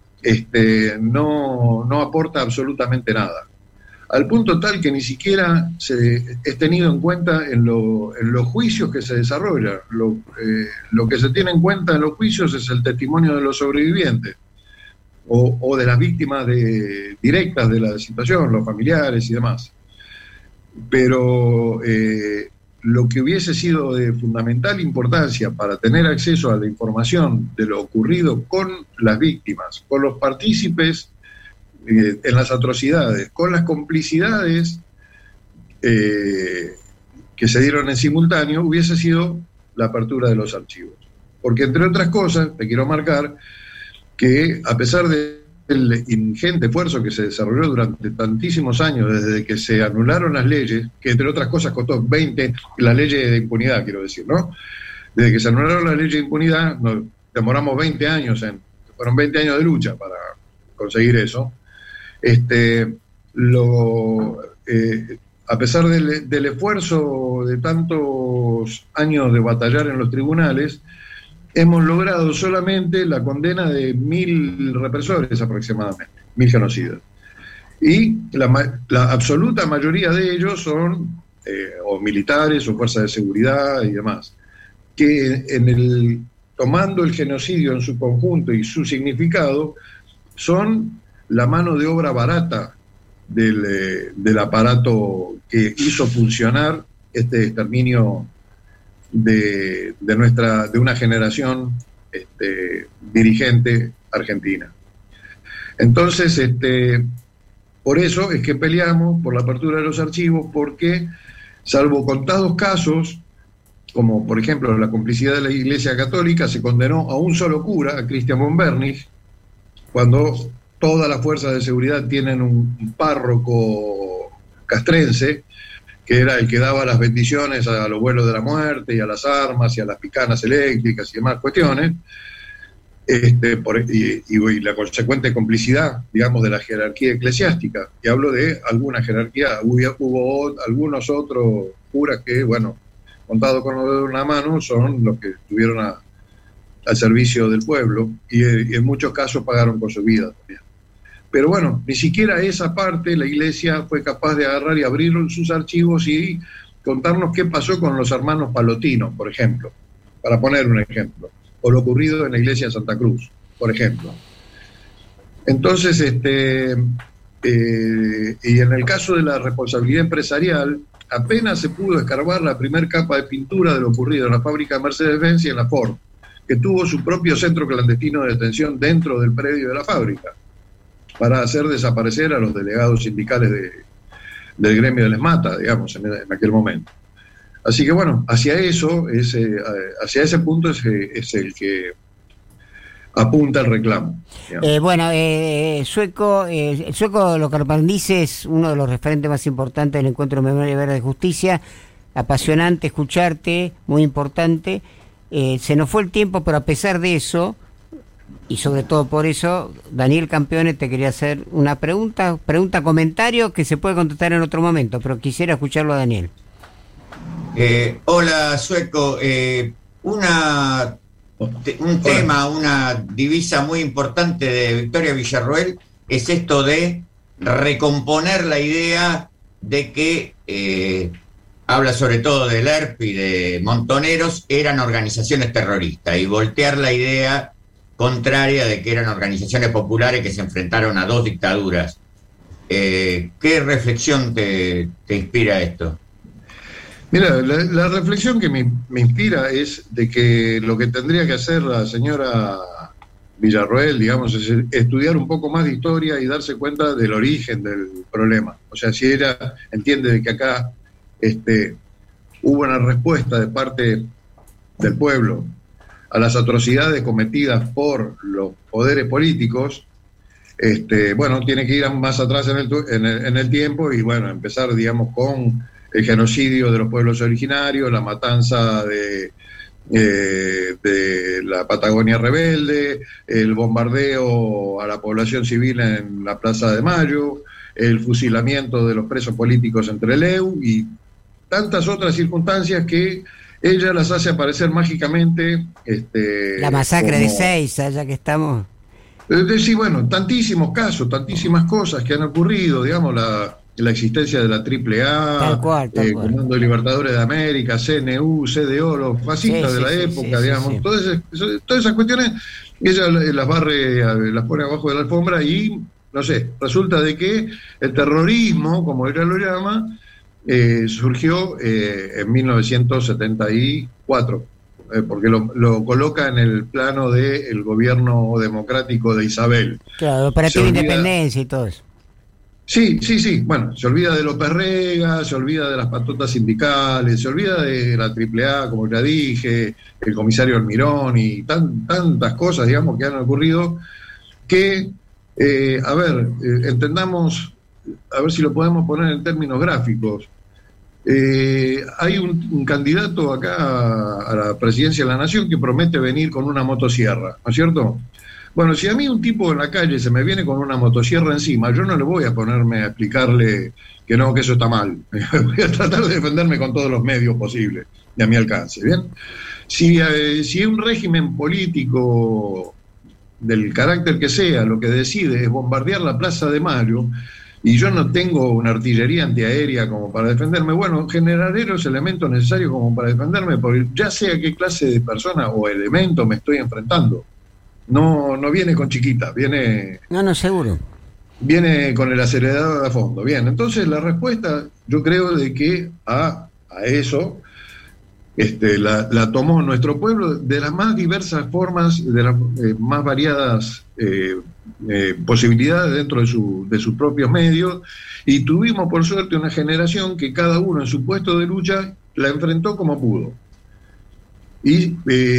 no aporta absolutamente nada. Al punto tal que ni siquiera es tenido en cuenta en los juicios que se desarrollan. Lo que se tiene en cuenta en los juicios es el testimonio de los sobrevivientes o de las víctimas directas de la situación, los familiares y demás. Pero lo que hubiese sido de fundamental importancia para tener acceso a la información de lo ocurrido con las víctimas, con los partícipes en las atrocidades, con las complicidades que se dieron en simultáneo, hubiese sido la apertura de los archivos. Porque, entre otras cosas, te quiero marcar que, a pesar del ingente esfuerzo que se desarrolló durante tantísimos años, desde que se anularon las leyes, que entre otras cosas costó 20, la ley de impunidad, quiero decir, ¿no? Desde que se anularon las leyes de impunidad, nos demoramos 20 años, fueron 20 años de lucha para conseguir eso. A pesar del esfuerzo de tantos años de batallar en los tribunales, hemos logrado solamente la condena de 1.000 represores aproximadamente, 1.000 genocidas. Y la absoluta mayoría de ellos son o militares o fuerzas de seguridad y demás, que tomando el genocidio en su conjunto y su significado, son la mano de obra barata del aparato que hizo funcionar este exterminio de una generación dirigente argentina. Entonces, por eso es que peleamos por la apertura de los archivos, porque, salvo contados casos como por ejemplo la complicidad de la Iglesia Católica, se condenó a un solo cura, a Christian von Bernich, cuando todas las fuerzas de seguridad tienen un párroco castrense, que era el que daba las bendiciones a los vuelos de la muerte y a las armas y a las picanas eléctricas y demás cuestiones, y la consecuente complicidad, digamos, de la jerarquía eclesiástica. Y hablo de alguna jerarquía. Hubo algunos otros curas que, bueno, contados con los dedos de una mano, son los que estuvieron al servicio del pueblo y en muchos casos pagaron con su vida también. Pero bueno, ni siquiera esa parte la Iglesia fue capaz de agarrar y abrir sus archivos y contarnos qué pasó con los hermanos palotinos, por ejemplo, para poner un ejemplo, o lo ocurrido en la Iglesia de Santa Cruz, por ejemplo. Entonces, y en el caso de la responsabilidad empresarial, apenas se pudo escarbar la primer capa de pintura de lo ocurrido en la fábrica de Mercedes-Benz y en la Ford, que tuvo su propio centro clandestino de detención dentro del predio de la fábrica, para hacer desaparecer a los delegados sindicales del gremio de Les Mata, digamos, en aquel momento. Así que bueno, hacia ese punto es el que apunta el reclamo. Sueco Locarpandice es uno de los referentes más importantes del Encuentro Memoria Verde de Justicia. Apasionante escucharte, muy importante. Se nos fue el tiempo, pero a pesar de eso, y sobre todo por eso, Daniel Campione te quería hacer una comentario que se puede contestar en otro momento, pero quisiera escucharlo a Daniel. Hola, Sueco. Una divisa muy importante de Victoria Villarroel es esto de recomponer la idea de que, habla sobre todo del ERP y de Montoneros, eran organizaciones terroristas, y voltear la idea contraria de que eran organizaciones populares que se enfrentaron a dos dictaduras. ¿Qué reflexión te inspira esto? Mira, la reflexión que me inspira es de que lo que tendría que hacer la señora Villarroel, digamos, es estudiar un poco más de historia y darse cuenta del origen del problema. O sea, si ella entiende de que acá hubo una respuesta de parte del pueblo a las atrocidades cometidas por los poderes políticos, bueno, tiene que ir más atrás en el tiempo y, bueno, empezar, digamos, con el genocidio de los pueblos originarios, la matanza de la Patagonia rebelde, el bombardeo a la población civil en la Plaza de Mayo, el fusilamiento de los presos políticos en Trelew y tantas otras circunstancias que ella las hace aparecer mágicamente. La masacre de Seiza, ya que estamos. Sí, bueno, tantísimos casos, tantísimas cosas que han ocurrido, digamos, la existencia de la AAA, tal cual. Comando de Libertadores de América, CNU, CDO, los fascistas de la época, digamos, todas esas cuestiones, ella las barre, las pone abajo de la alfombra y, no sé, resulta de que el terrorismo, como ella lo llama, surgió en 1974, porque lo coloca en el plano del gobierno democrático de Isabel. Claro, operativo de independencia y todo eso. Sí, bueno, se olvida de López Rega, se olvida de las patotas sindicales, se olvida de la AAA, como ya dije, el comisario Almirón y tantas cosas, digamos, que han ocurrido, que, entendamos, a ver si lo podemos poner en términos gráficos. Hay un candidato acá a la presidencia de la Nación que promete venir con una motosierra, ¿no es cierto? Bueno, si a mí un tipo en la calle se me viene con una motosierra encima, yo no le voy a ponerme a explicarle que no, que eso está mal. Voy a tratar de defenderme con todos los medios posibles de a mi alcance, ¿bien? Si un régimen político del carácter que sea lo que decide es bombardear la Plaza de Mayo y yo no tengo una artillería antiaérea como para defenderme, bueno, generaré los elementos necesarios como para defenderme, porque ya sea qué clase de persona o elemento me estoy enfrentando. No viene con chiquita, viene... No, seguro. Viene con el acelerador a fondo. Bien, entonces la respuesta, yo creo de que a eso la tomó nuestro pueblo de las más diversas formas, de las más variadas posibilidades dentro de sus propios medios, y tuvimos por suerte una generación que cada uno en su puesto de lucha la enfrentó como pudo. Y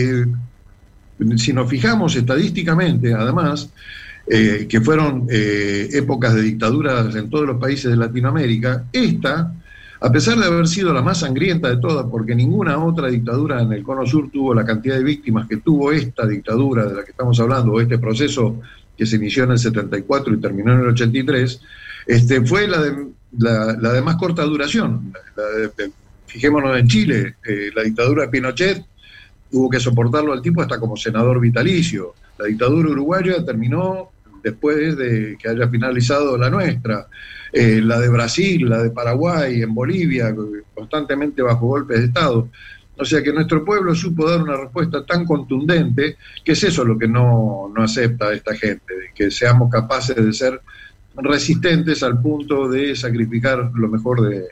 si nos fijamos estadísticamente, además, que fueron épocas de dictaduras en todos los países de Latinoamérica, esta, a pesar de haber sido la más sangrienta de todas, porque ninguna otra dictadura en el Cono Sur tuvo la cantidad de víctimas que tuvo esta dictadura de la que estamos hablando, o este proceso que se inició en el 74 y terminó en el 83, fue la de más corta duración. Fijémonos en Chile, la dictadura de Pinochet tuvo que soportarlo al tipo hasta como senador vitalicio. La dictadura uruguaya terminó después de que haya finalizado la nuestra. La de Brasil, la de Paraguay, en Bolivia, constantemente bajo golpes de Estado. O sea que nuestro pueblo supo dar una respuesta tan contundente, que es eso lo que no acepta esta gente, de que seamos capaces de ser resistentes al punto de sacrificar lo mejor de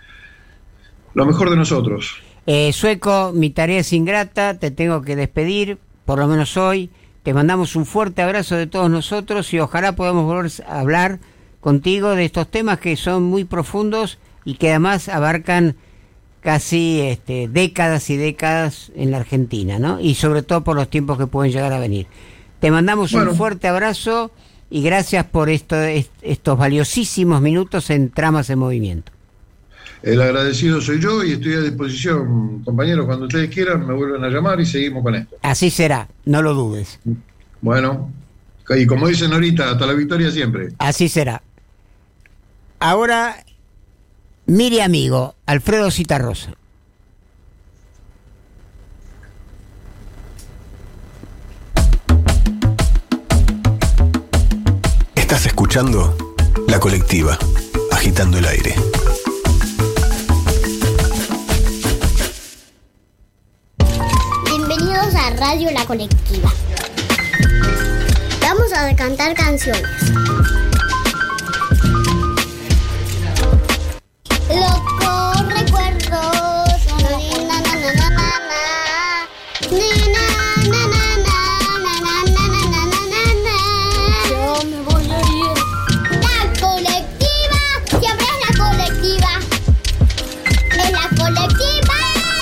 nosotros. Sueco, mi tarea es ingrata, te tengo que despedir, por lo menos hoy. Te mandamos un fuerte abrazo de todos nosotros y ojalá podamos volver a hablar contigo de estos temas que son muy profundos y que además abarcan casi décadas y décadas en la Argentina, ¿no? Y sobre todo por los tiempos que pueden llegar a venir. Te mandamos un fuerte abrazo y gracias por estos valiosísimos minutos en Tramas en Movimiento. El agradecido soy yo y estoy a disposición, compañeros, cuando ustedes quieran me vuelven a llamar y seguimos con esto. Así será, no lo dudes. Bueno, y como dicen ahorita, hasta la victoria siempre. Así será. Ahora, mire amigo, Alfredo Citarrosa. Estás escuchando La Colectiva, agitando el aire. Bienvenidos a Radio La Colectiva. Vamos a cantar canciones. Locos recuerdos. Na, na, na, na, na, na. Na, na, na, na, na, na, na, na, na, na, na. Yo me voy a ir. La Colectiva, siempre es la colectiva. Es la colectiva.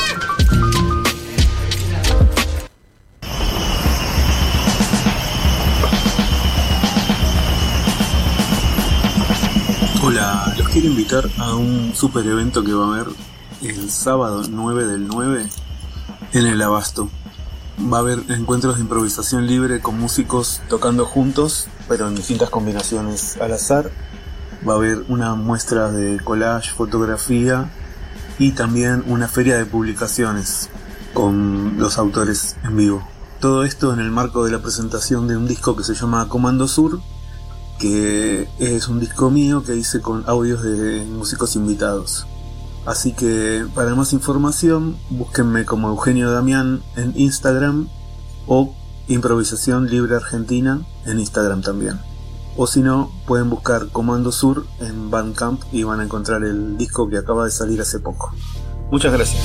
Hola, los quiero invitar a un super evento que va a haber el sábado 9 del 9 en el Abasto. Va a haber encuentros de improvisación libre con músicos tocando juntos, pero en distintas combinaciones al azar. Va a haber una muestra de collage, fotografía y también una feria de publicaciones con los autores en vivo. Todo esto en el marco de la presentación de un disco que se llama Comando Sur, que es un disco mío que hice con audios de músicos invitados. Así que para más información búsquenme como Eugenio Damián en Instagram o Improvisación Libre Argentina en Instagram también. O si no, pueden buscar Comando Sur en Bandcamp y van a encontrar el disco que acaba de salir hace poco. Muchas gracias.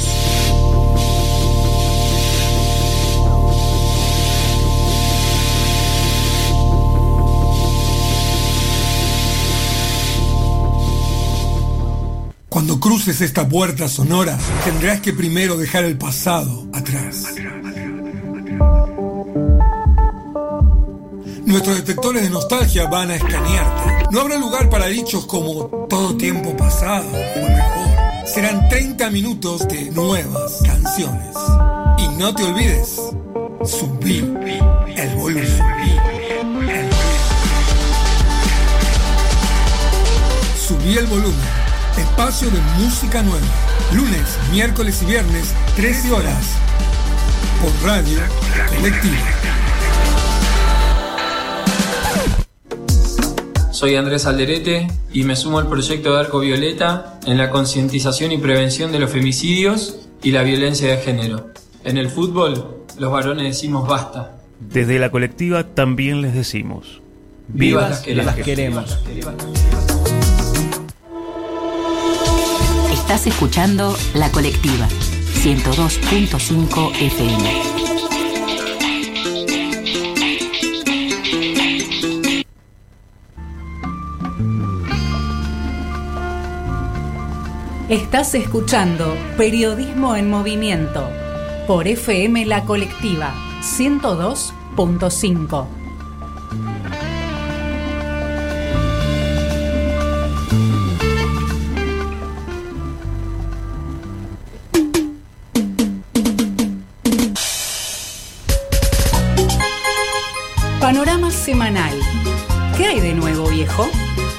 Cuando cruces esta puerta sonora, tendrás que primero dejar el pasado atrás. Nuestros detectores de nostalgia van a escanearte. No habrá lugar para dichos como todo tiempo pasado fue mejor. Serán 30 minutos de nuevas canciones. Y no te olvides, subí el volumen. Subí el volumen. Espacio de música nueva. Lunes, miércoles y viernes, 13 horas. Por Radio Colectiva. Soy Andrés Alderete y me sumo al proyecto de Arco Violeta en la concientización y prevención de los femicidios y la violencia de género. En el fútbol, los varones decimos basta. Desde la colectiva también les decimos: ¡Viva las queremos! Estás escuchando La Colectiva, 102.5 FM. Estás escuchando Periodismo en Movimiento, por FM La Colectiva 102.5. Panorama semanal. ¿Qué hay de nuevo, viejo?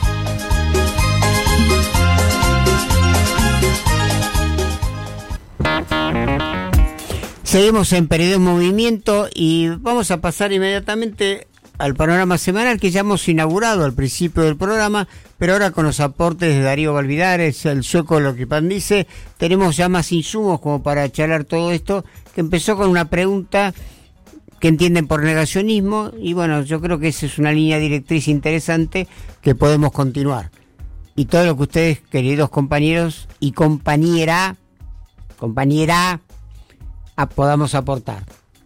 Seguimos en Periodo en Movimiento y vamos a pasar inmediatamente al panorama semanal que ya hemos inaugurado al principio del programa, pero ahora con los aportes de Darío Valvidares, el sueco Lo que Pan dice, tenemos ya más insumos como para charlar todo esto, que empezó con una pregunta que entienden por negacionismo, y bueno, yo creo que esa es una línea directriz interesante que podemos continuar. Y todo lo que ustedes, queridos compañeros y compañera, podamos aportar.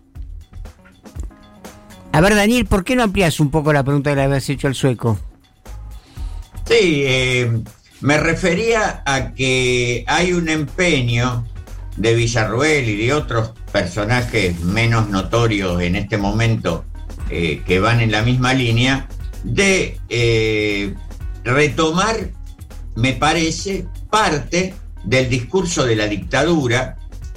A ver, Daniel, ¿por qué no amplías un poco la pregunta que le habías hecho al sueco? Sí, me refería a que hay un empeño de Villarroel y de otros personajes menos notorios en este momento que van en la misma línea de retomar, me parece, parte del discurso de la dictadura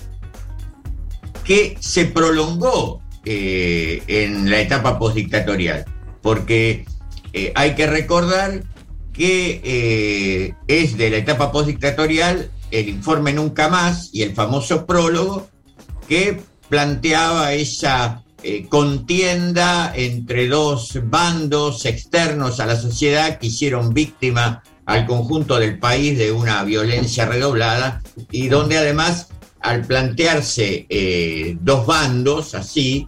que se prolongó en la etapa postdictatorial, porque hay que recordar que es de la etapa postdictatorial el informe Nunca Más y el famoso prólogo que planteaba esa contienda entre dos bandos externos a la sociedad que hicieron víctima al conjunto del país de una violencia redoblada, y donde además, al plantearse dos bandos así,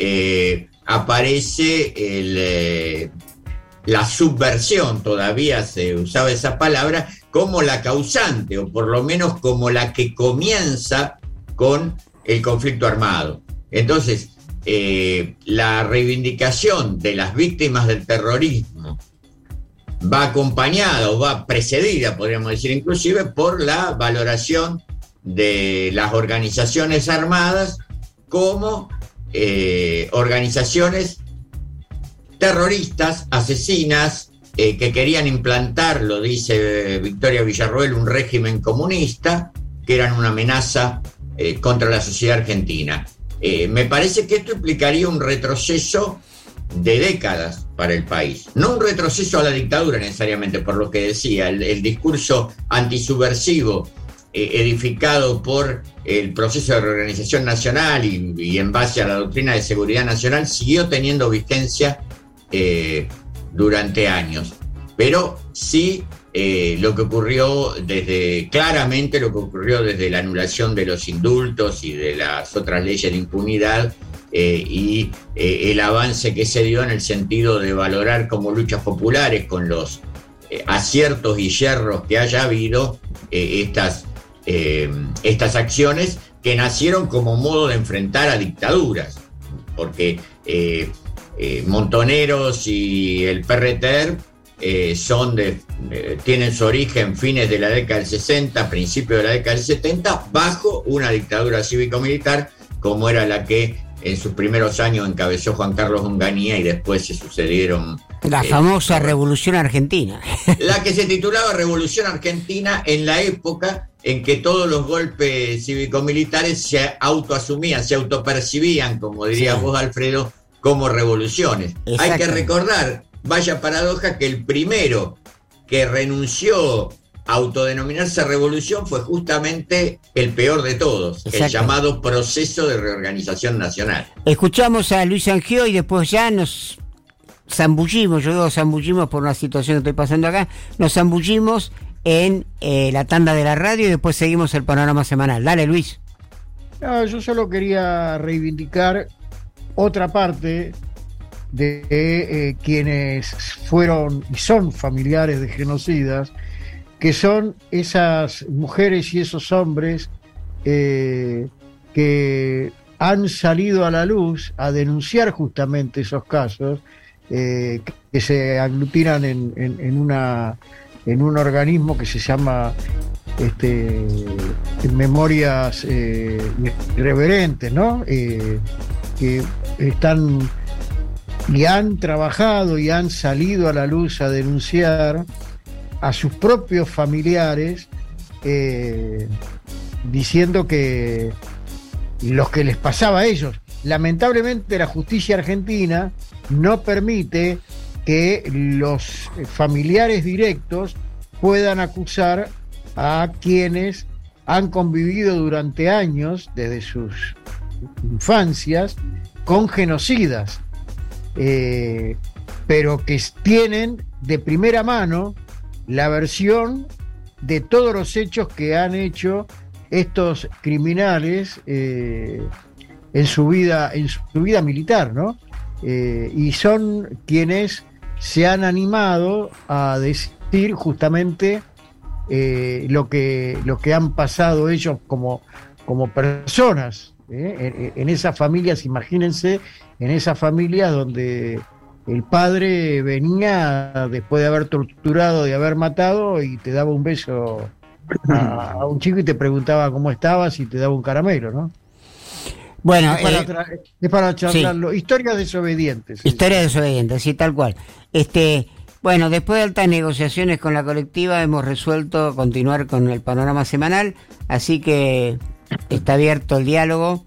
aparece la subversión, todavía se usaba esa palabra, como la causante, o por lo menos como la que comienza con el conflicto armado. Entonces, la reivindicación de las víctimas del terrorismo va acompañada o va precedida, podríamos decir inclusive, por la valoración de las organizaciones armadas como organizaciones terroristas, asesinas, que querían implantar, lo dice Victoria Villarroel, un régimen comunista, que eran una amenaza contra la sociedad argentina. Me parece que esto implicaría un retroceso de décadas para el país. No un retroceso a la dictadura necesariamente, por lo que decía, el discurso antisubversivo edificado por el proceso de reorganización nacional y en base a la doctrina de seguridad nacional siguió teniendo vigencia durante años. Pero sí lo que ocurrió claramente lo que ocurrió desde la anulación de los indultos y de las otras leyes de impunidad, y el avance que se dio en el sentido de valorar como luchas populares, con los aciertos y yerros que haya habido, estas acciones que nacieron como modo de enfrentar a dictaduras, porque Montoneros y el PRTER tienen su origen fines de la década del 60, principios de la década del 70, bajo una dictadura cívico-militar como era la que en sus primeros años encabezó Juan Carlos Onganía, y después se sucedieron la famosa Revolución Argentina. La que se titulaba Revolución Argentina en la época en que todos los golpes cívico-militares se autoasumían, se autopercibían, como dirías vos, Alfredo, como revoluciones. Hay que recordar, vaya paradoja, que el primero que renunció a autodenominarse revolución fue justamente el peor de todos, el llamado proceso de reorganización nacional. Escuchamos a Luis Angió y después ya nos zambullimos, yo digo zambullimos por una situación que estoy pasando acá, nos zambullimos en la tanda de la radio y después seguimos el panorama semanal. Dale, Luis. No, yo solo quería reivindicar otra parte de quienes fueron y son familiares de genocidas, que son esas mujeres y esos hombres que han salido a la luz a denunciar justamente esos casos, que se aglutinan en un organismo que se llama memorias irreverentes, ¿no? Que están y han trabajado y han salido a la luz a denunciar a sus propios familiares, diciendo que lo que les pasaba a ellos. Lamentablemente la justicia argentina no permite que los familiares directos puedan acusar a quienes han convivido durante años, desde sus infancias, con genocidas, pero que tienen de primera mano la versión de todos los hechos que han hecho estos criminales en su vida militar, ¿no? Y son quienes se han animado a decir justamente lo que han pasado ellos como personas, en esas familias. Imagínense, en esas familias donde el padre venía después de haber torturado, de haber matado, y te daba un beso a un chico y te preguntaba cómo estabas y te daba un caramelo, ¿no? Bueno, es para charlarlo. Sí. Historias desobedientes. Historias desobedientes, sí, tal cual. Bueno, después de altas negociaciones con la colectiva hemos resuelto continuar con el panorama semanal, así que está abierto el diálogo.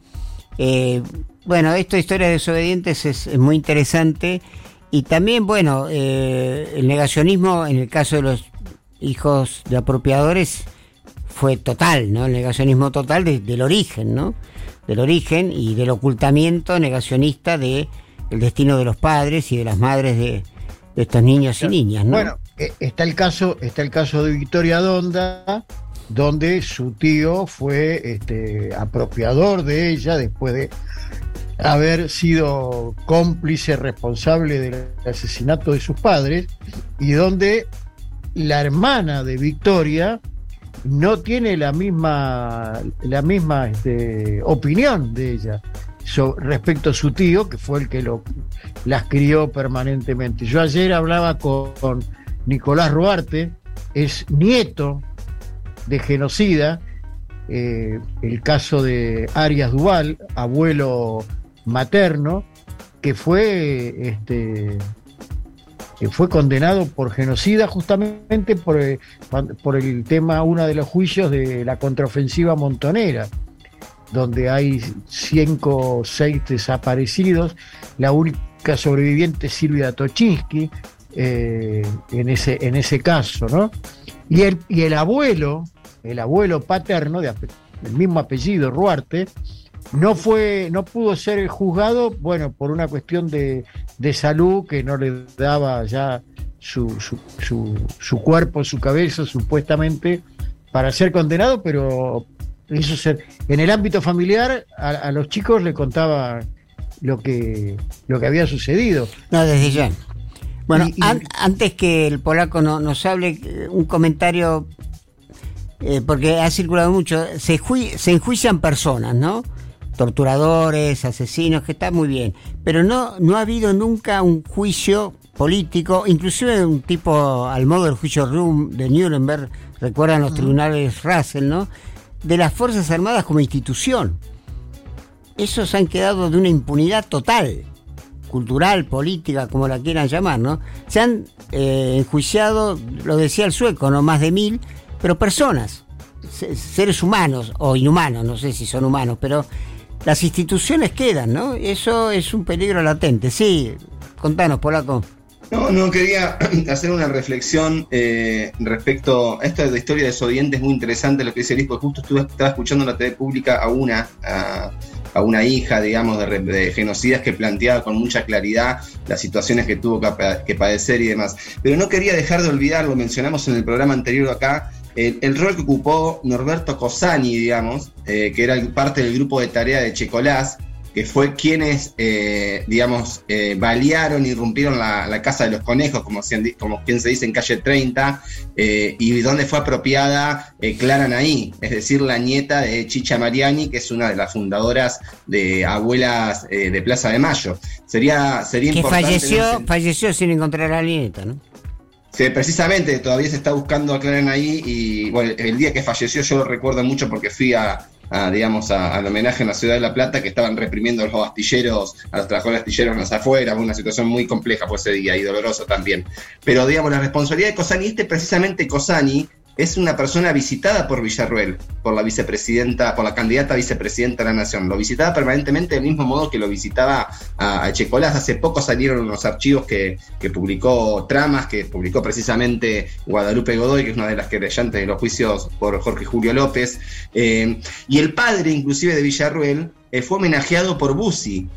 Bueno, esto de historias desobedientes es muy interesante, y también, bueno, el negacionismo en el caso de los hijos de apropiadores fue total, ¿no? El negacionismo total del origen, ¿no? Del origen y del ocultamiento negacionista del destino de los padres y de las madres de estos niños y niñas, ¿no? Bueno, está el caso de Victoria Donda, donde su tío fue apropiador de ella después de haber sido cómplice responsable del asesinato de sus padres, y donde la hermana de Victoria no tiene la misma opinión de ella respecto a su tío, que fue el que las crió permanentemente. Yo ayer hablaba con Nicolás Ruarte, es nieto de genocida, el caso de Arias Duval, abuelo materno, que fue condenado por genocida justamente por el tema, uno de los juicios de la contraofensiva montonera, donde hay 5 o 6 desaparecidos, la única sobreviviente es Silvia Tochinsky, en ese caso, ¿no? Y el abuelo paterno, del mismo apellido, Ruarte, no pudo ser juzgado, bueno, por una cuestión de salud, que no le daba ya su cuerpo, su cabeza, supuestamente, para ser condenado, pero eso en el ámbito familiar a los chicos le contaba lo que había sucedido. No, desde ya. Bueno, antes que el polaco nos hable, un comentario, porque ha circulado mucho, se enjuician personas, ¿no? Torturadores, asesinos, que está muy bien, pero no ha habido nunca un juicio político, inclusive un tipo al modo del juicio de Nuremberg, recuerdan los tribunales Russell, ¿no? De las Fuerzas Armadas como institución. Esos han quedado de una impunidad total, cultural, política, como la quieran llamar, ¿no? Se han enjuiciado, lo decía el sueco, no más de 1000, pero personas, seres humanos o inhumanos, no sé si son humanos, pero las instituciones quedan, ¿no? Eso es un peligro latente. Sí, contanos, polaco. No, quería hacer una reflexión respecto a esta de historia desobediente. Es muy interesante lo que dice Liz, porque justo estaba escuchando en la TV pública a una hija, digamos, de genocidas, que planteaba con mucha claridad las situaciones que tuvo que padecer y demás. Pero no quería dejar de olvidar, lo mencionamos en el programa anterior acá, el rol que ocupó Norberto Cosani, digamos, que era parte del grupo de tarea de Checolás, que fue quienes, balearon, irrumpieron la Casa de los Conejos, como quien se dice, en calle 30, y donde fue apropiada Clara Naí, es decir, la nieta de Chicha Mariani, que es una de las fundadoras de Abuelas de Plaza de Mayo. Sería que importante... falleció sin encontrar a la nieta, ¿no? Sí, precisamente, todavía se está buscando a Claren ahí y bueno, el día que falleció yo lo recuerdo mucho porque fui al homenaje en la ciudad de La Plata, que estaban reprimiendo a los astilleros, a los trabajadores astilleros en las afueras, una situación muy compleja por ese día y doloroso también. Pero digamos, la responsabilidad de Cozzani, precisamente Cozzani, es una persona visitada por Villarruel, por la vicepresidenta, por la candidata a vicepresidenta de la Nación. Lo visitaba permanentemente del mismo modo que lo visitaba a Echecolás. Hace poco salieron unos archivos que publicó Tramas, que publicó precisamente Guadalupe Godoy, que es una de las querellantes de los juicios por Jorge Julio López. Y el padre, inclusive, de Villarruel, fue homenajeado por Bussi.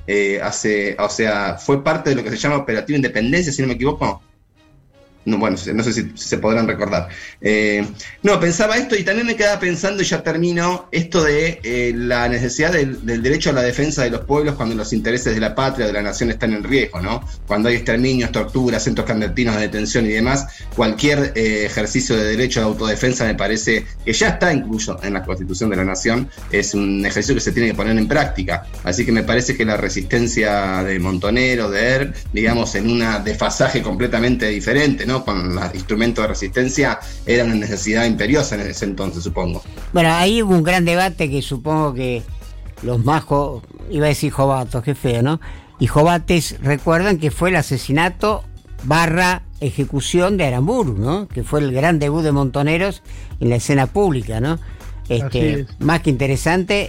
Fue parte de lo que se llama Operativo Independencia, si no me equivoco. No, bueno, no sé si se podrán recordar. Pensaba esto y también me quedaba pensando, y ya termino, esto de la necesidad del derecho a la defensa de los pueblos cuando los intereses de la patria, de la nación están en riesgo, ¿no? Cuando hay exterminios, torturas, centros clandestinos de detención y demás, cualquier ejercicio de derecho a la autodefensa me parece que ya está incluso en la Constitución de la Nación, es un ejercicio que se tiene que poner en práctica. Así que me parece que la resistencia de Montonero, de ERP, digamos, en un desfasaje completamente diferente, ¿no? Con los instrumentos de resistencia, era una necesidad imperiosa en ese entonces, supongo. Bueno, ahí hubo un gran debate que supongo que los más, iba a decir jovatos, qué feo, ¿no? Y jovates recuerdan que fue el asesinato / ejecución de Aramburu, ¿no? Que fue el gran debut de Montoneros en la escena pública, ¿no? Más que interesante.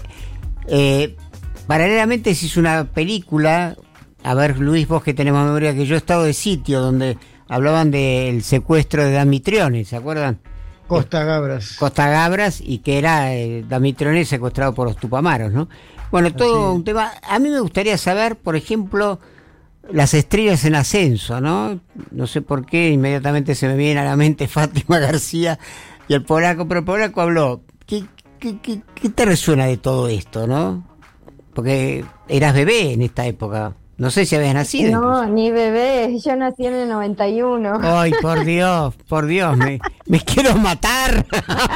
Paralelamente se hizo una película, a ver, Luis, vos que tenés más memoria que yo, Estado de Sitio, donde hablaban del secuestro de Damitrione, ¿se acuerdan? Costa Gabras, y que era Damitrione secuestrado por los Tupamaros, ¿no? Bueno, todo un tema. A mí me gustaría saber, por ejemplo, las estrellas en ascenso, ¿no? No sé por qué, inmediatamente se me viene a la mente Fátima García y el polaco, pero el polaco habló. ¿Qué te resuena de todo esto, no? Porque eras bebé en esta época. No sé si habías nacido. No, incluso. ni bebé, yo nací en el 91. Ay, por Dios, me quiero matar.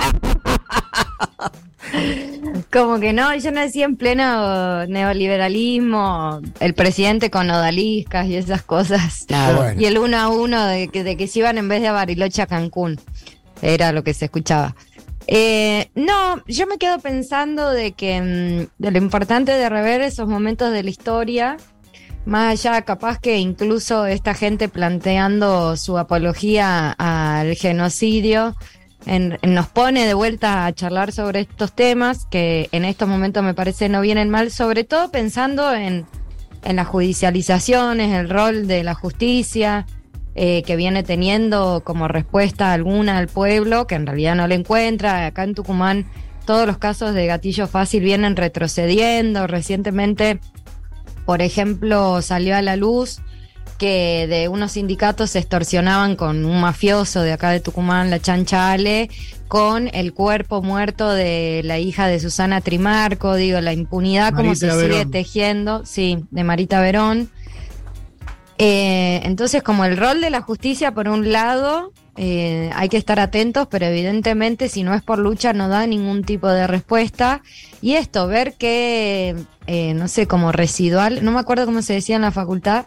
Como que no, yo nací en pleno neoliberalismo, el presidente con odaliscas y esas cosas. Bueno. Y el 1-1 de que se iban en vez de a Bariloche a Cancún. Era lo que se escuchaba. No, yo me quedo pensando de lo importante de rever esos momentos de la historia. Más allá, capaz que incluso esta gente planteando su apología al genocidio nos pone de vuelta a charlar sobre estos temas que en estos momentos me parece no vienen mal, sobre todo pensando en las judicializaciones, el rol de la justicia que viene teniendo como respuesta alguna al pueblo, que en realidad no le encuentra. Acá en Tucumán todos los casos de gatillo fácil vienen retrocediendo. Recientemente, por ejemplo, salió a la luz que de unos sindicatos se extorsionaban con un mafioso de acá de Tucumán, la Chancha Ale, con el cuerpo muerto de la hija de Susana Trimarco. Digo, la impunidad como se sigue tejiendo, sí, de Marita Verón. Entonces, como el rol de la justicia, por un lado, hay que estar atentos, pero evidentemente si no es por lucha no da ningún tipo de respuesta. Y esto, ver que, no sé, como residual, no me acuerdo cómo se decía en la facultad,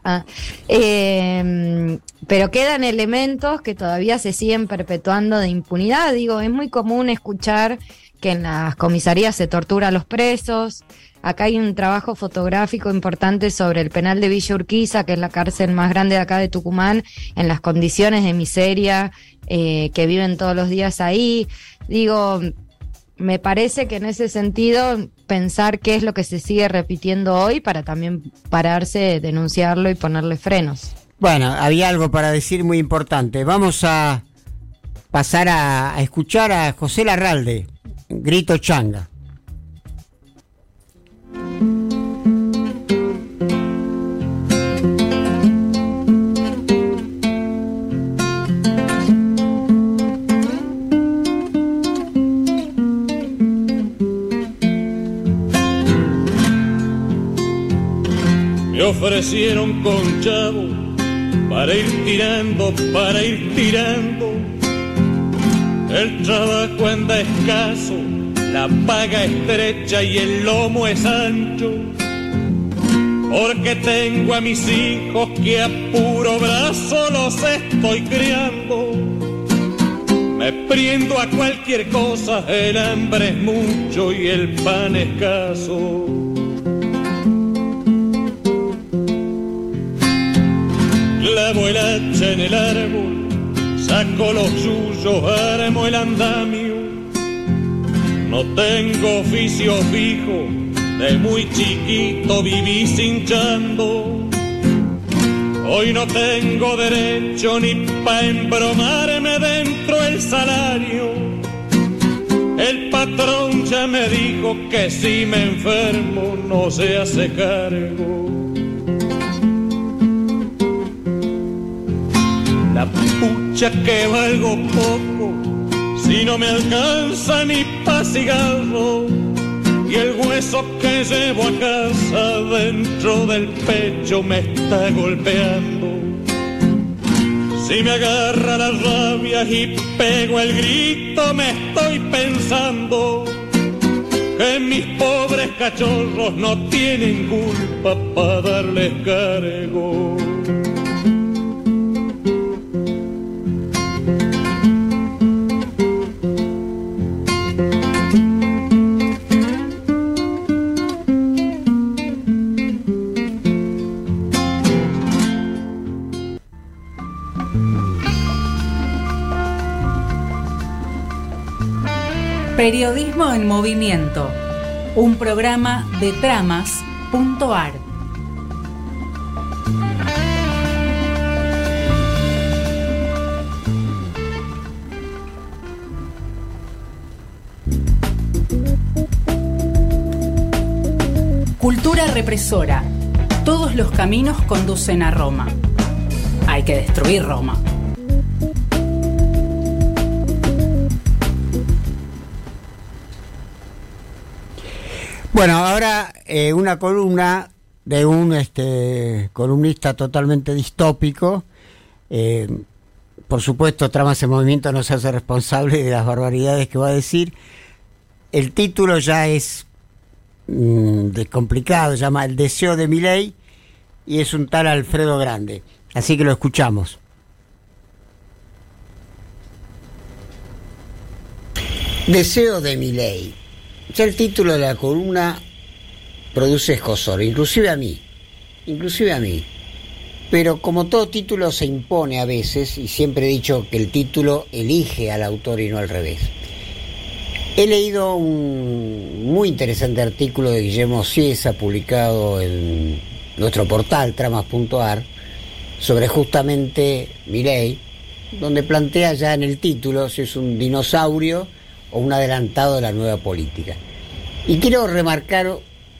pero quedan elementos que todavía se siguen perpetuando de impunidad. Digo, es muy común escuchar que en las comisarías se tortura a los presos. Acá hay un trabajo fotográfico importante sobre el penal de Villa Urquiza, que es la cárcel más grande de acá de Tucumán, en las condiciones de miseria que viven todos los días ahí. Digo, me parece que en ese sentido pensar qué es lo que se sigue repitiendo hoy para también pararse, denunciarlo y ponerle frenos. Bueno, había algo para decir muy importante. Vamos a pasar a escuchar a José Larralde, Grito Changa. Me ofrecieron con chavo para ir tirando. El trabajo anda escaso, la paga estrecha y el lomo es ancho. porque tengo a mis hijos que a puro brazo los estoy criando. Me prendo a cualquier cosa, el hambre es mucho y el pan escaso. Clavo el hacha en el árbol, saco los yuyos, armo el andamio. No tengo oficio fijo, de muy chiquito viví cinchando. Hoy no tengo derecho ni pa' embromarme dentro el salario. El patrón ya me dijo que si me enfermo no se hace cargo. La pucha que valgo poco, si no me alcanza ni pa' cigarro. Y el hueso que llevo a casa dentro del pecho me está golpeando. Si me agarra la rabia y pego el grito, me estoy pensando que mis pobres cachorros no tienen culpa para darles cargo. Periodismo en Movimiento, un programa de Tramas.ar. Cultura represora. Todos los caminos conducen a Roma. Hay que destruir Roma. Bueno, ahora una columna de un columnista totalmente distópico. Por supuesto, Tramas en Movimiento no se hace responsable de las barbaridades que va a decir. El título ya es complicado, se llama El deseo de Milei, y es un tal Alfredo Grande. Así que lo escuchamos. Deseo de Milei. Ya el título de la columna produce escozor, inclusive a mí. Pero como todo título se impone a veces, y siempre he dicho que el título elige al autor y no al revés. He leído un muy interesante artículo de Guillermo Ciesa, publicado en nuestro portal, Tramas.ar, sobre justamente Milei, donde plantea ya en el título si es un dinosaurio o un adelantado de la nueva política. Y quiero remarcar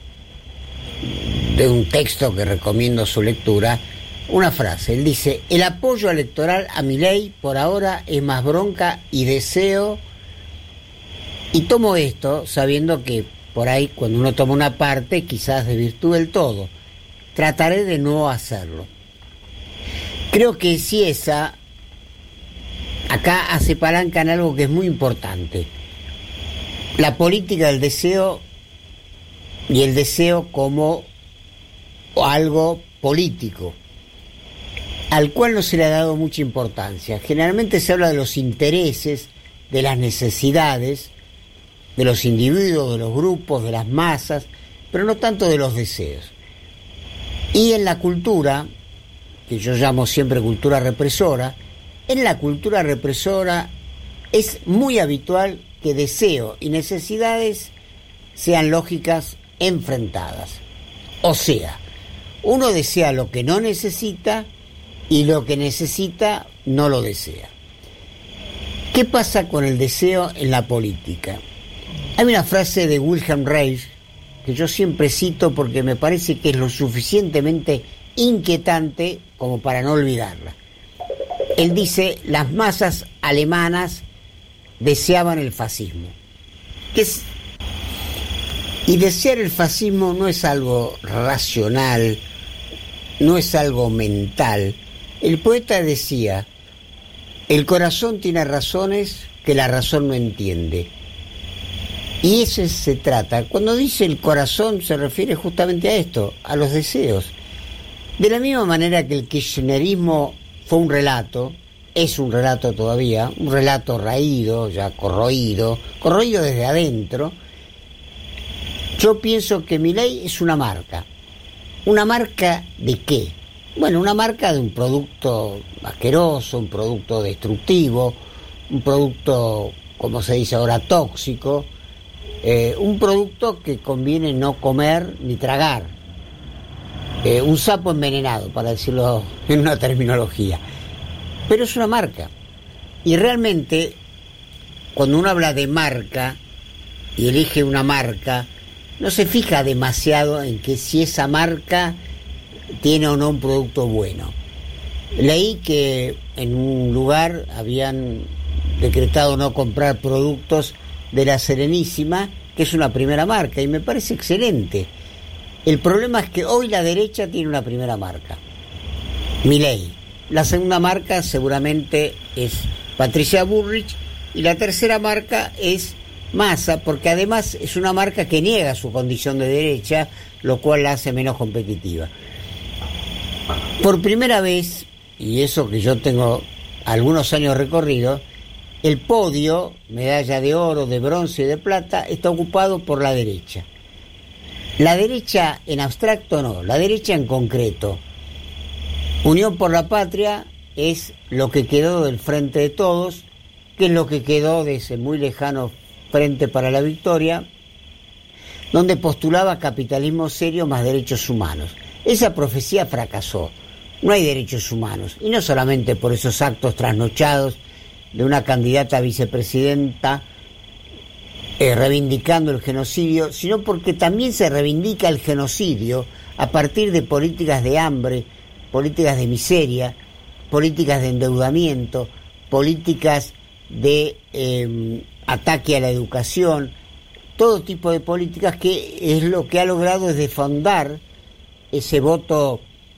de un texto que recomiendo su lectura, una frase. Él dice: el apoyo electoral a Milei por ahora es más bronca y deseo. Y tomo esto sabiendo que por ahí cuando uno toma una parte quizás desvirtúe el todo. Trataré de no hacerlo. Creo que Ciesa acá hace palanca en algo que es muy importante. La política del deseo y el deseo como algo político, al cual no se le ha dado mucha importancia. Generalmente se habla de los intereses, de las necesidades, de los individuos, de los grupos, de las masas, pero no tanto de los deseos. Y en la cultura, que yo llamo siempre cultura represora, en la cultura represora es muy habitual que deseo y necesidades sean lógicas enfrentadas. O sea, uno desea lo que no necesita y lo que necesita no lo desea. ¿Qué pasa con el deseo en la política? Hay una frase de Wilhelm Reich que yo siempre cito porque me parece que es lo suficientemente inquietante como para no olvidarla. Él dice: las masas alemanas deseaban el fascismo. Y desear el fascismo no es algo racional, no es algo mental. El poeta decía: el corazón tiene razones que la razón no entiende. Y eso se trata. Cuando dice el corazón se refiere justamente a esto, a los deseos. De la misma manera que el kirchnerismo fue un relato, es un relato todavía, un relato raído, ya corroído desde adentro, yo pienso que Milei es una marca. ¿Una marca de qué? Bueno, una marca de un producto asqueroso, un producto destructivo, un producto, como se dice ahora, tóxico, un producto que conviene no comer ni tragar, un sapo envenenado, para decirlo en una terminología. Pero es una marca. Y realmente, cuando uno habla de marca y elige una marca, no se fija demasiado en que si esa marca tiene o no un producto bueno. Leí que en un lugar habían decretado no comprar productos de La Serenísima, que es una primera marca, y me parece excelente. El problema es que hoy la derecha tiene una primera marca, Milei. La segunda marca seguramente es Patricia Bullrich, y la tercera marca es Massa, porque además es una marca que niega su condición de derecha, lo cual la hace menos competitiva. Por primera vez, y eso que yo tengo algunos años recorrido, el podio, medalla de oro, de bronce y de plata, está ocupado por la derecha. La derecha en abstracto no, la derecha en concreto. Unión por la Patria es lo que quedó del Frente de Todos, que es lo que quedó de ese muy lejano Frente para la Victoria, donde postulaba capitalismo serio más derechos humanos. Esa profecía fracasó. No hay derechos humanos, y no solamente por esos actos trasnochados de una candidata a vicepresidenta reivindicando el genocidio, sino porque también se reivindica el genocidio a partir de políticas de hambre, políticas de miseria, políticas de endeudamiento, políticas de ataque a la educación, todo tipo de políticas que es lo que ha logrado es defondar ese voto,